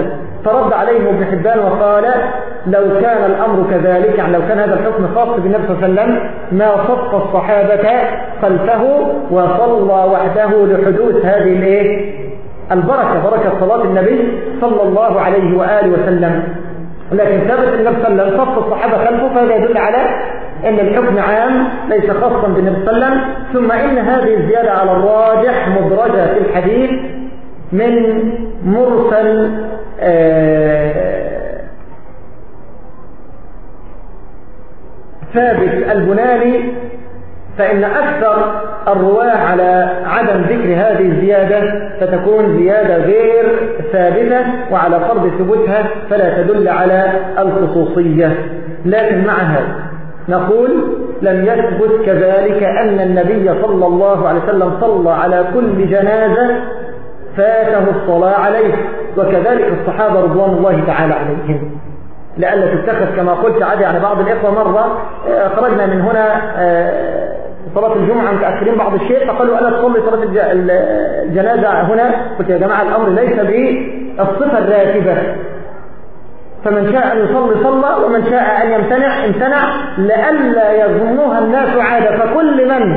فرد عليه ابن حبان وقال لو كان الأمر كذلك، يعني لو كان هذا الحكم خاص بالنبي صلى الله عليه وسلم ما صف الصحابة خلفه وصلى وحده لحدوث هذه البركة، بركة صلاة النبي صلى الله عليه وآله وسلم. لكن ثبت النبي صلى الله عليه وسلم صف الصحابة خلفه، فهذا يدل على أن الحكم عام ليس خاصا بالنبي صلى الله عليه وسلم. ثم إن هذه الزيادة على الراجح مدرجة في الحديث من مرسل ثابت البناني، فإن أكثر الرواة على عدم ذكر هذه الزيادة فتكون زيادة غير ثابتة وعلى فرض ثبوتها فلا تدل على الخصوصية. لكن مع هذا نقول لم يثبت كذلك أن النبي صلى الله عليه وسلم صلى على كل جنازة فاته الصلاة عليه، وكذلك الصحابة رضوان الله تعالى عليهم، لألا تتخذ كما قلت عادي. يعني بعض الإخوة مرة خرجنا من هنا صلاة الجمعة متأخرين بعض الشيء، فقالوا ألا تصلي صلاة الجنازة هنا؟ قلت يا جماعة الأمر ليس بالصفة الراتبة، فمن شاء أن يصلي صلى ومن شاء أن يمتنع امتنع، لئلا يظنوها الناس عادة، فكل من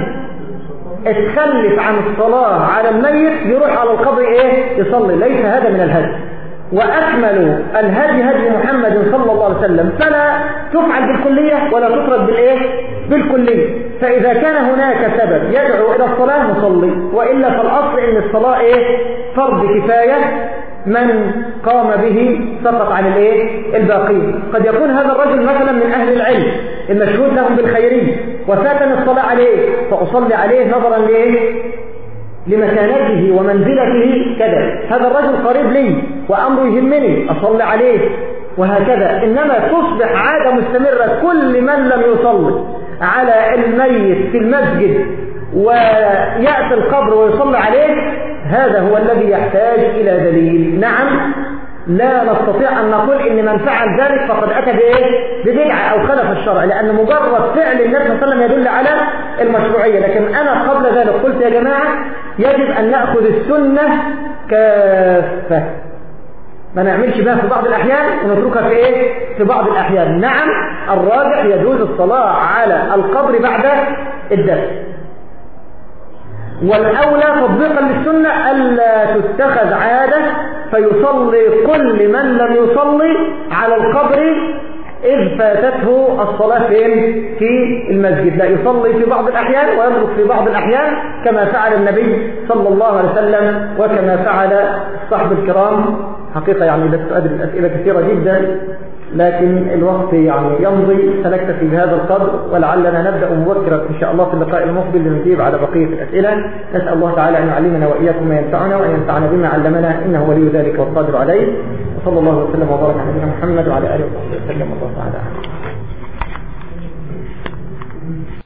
اتخلف عن الصلاة على الميت يروح على القبر يصلي. ليس هذا من الهدي، وأكمل الهدي هدي محمد صلى الله عليه وسلم، فلا تفعل بالكلية ولا تترك بالكلية. فإذا كان هناك سبب يدعو إلى الصلاة نصلي، وإلا فالأصل إن الصلاة فرض كفاية، من قام به سقط عن الباقين. قد يكون هذا الرجل مثلا من أهل العلم المشهود لهم بالخيرية وفاتني الصلاة عليه فأصلي عليه نظرا لمكانته ومنزلته كذا، هذا الرجل قريب لي وأمره يهمني أصلي عليه وهكذا. إنما تصبح عادة مستمرة كل من لم يصلي على الميت في المسجد ويأتي القبر ويصلي عليه، هذا هو الذي يحتاج إلى دليل. نعم لا نستطيع أن نقول إن من فعل ذلك فقد أتى ببدعة أو خلف الشرع، لأن مجرد فعل النبي صلى الله عليه وسلم يدل على المشروعية. لكن أنا قبل ذلك قلت يا جماعة يجب أن نأخذ السنة كافة، ما نعملش بها في بعض الأحيان ونتركها في بعض الأحيان. نعم الراجح يجوز الصلاة على القبر بعد الدفن، والأولى تطبيقا للسنة ألا تتخذ عادة فيصلي كل من لم يصلي على القبر إذ فاتته الصلاة في المسجد، لا يصلي في بعض الأحيان ويترك في بعض الأحيان كما فعل النبي صلى الله عليه وسلم وكما فعل الصحابة الكرام. حقيقة يعني لست الأسئلة كثيرة جدا، لكن الوقت يعني يمضي، سنكتفي بهذا القدر، ولعلنا نبدأ مبكرا إن شاء الله في اللقاء المقبل لنجيب على بقية الأسئلة. نسأل الله تعالى أن يعلمنا وإياكم ما ينفعنا وأن ينفعنا بما علمنا، إنه ولي ذلك والقادر عليه. وصلى الله وسلم وبارك على نبينا محمد وعلى آله وصحبه وسلم. الله تعالى.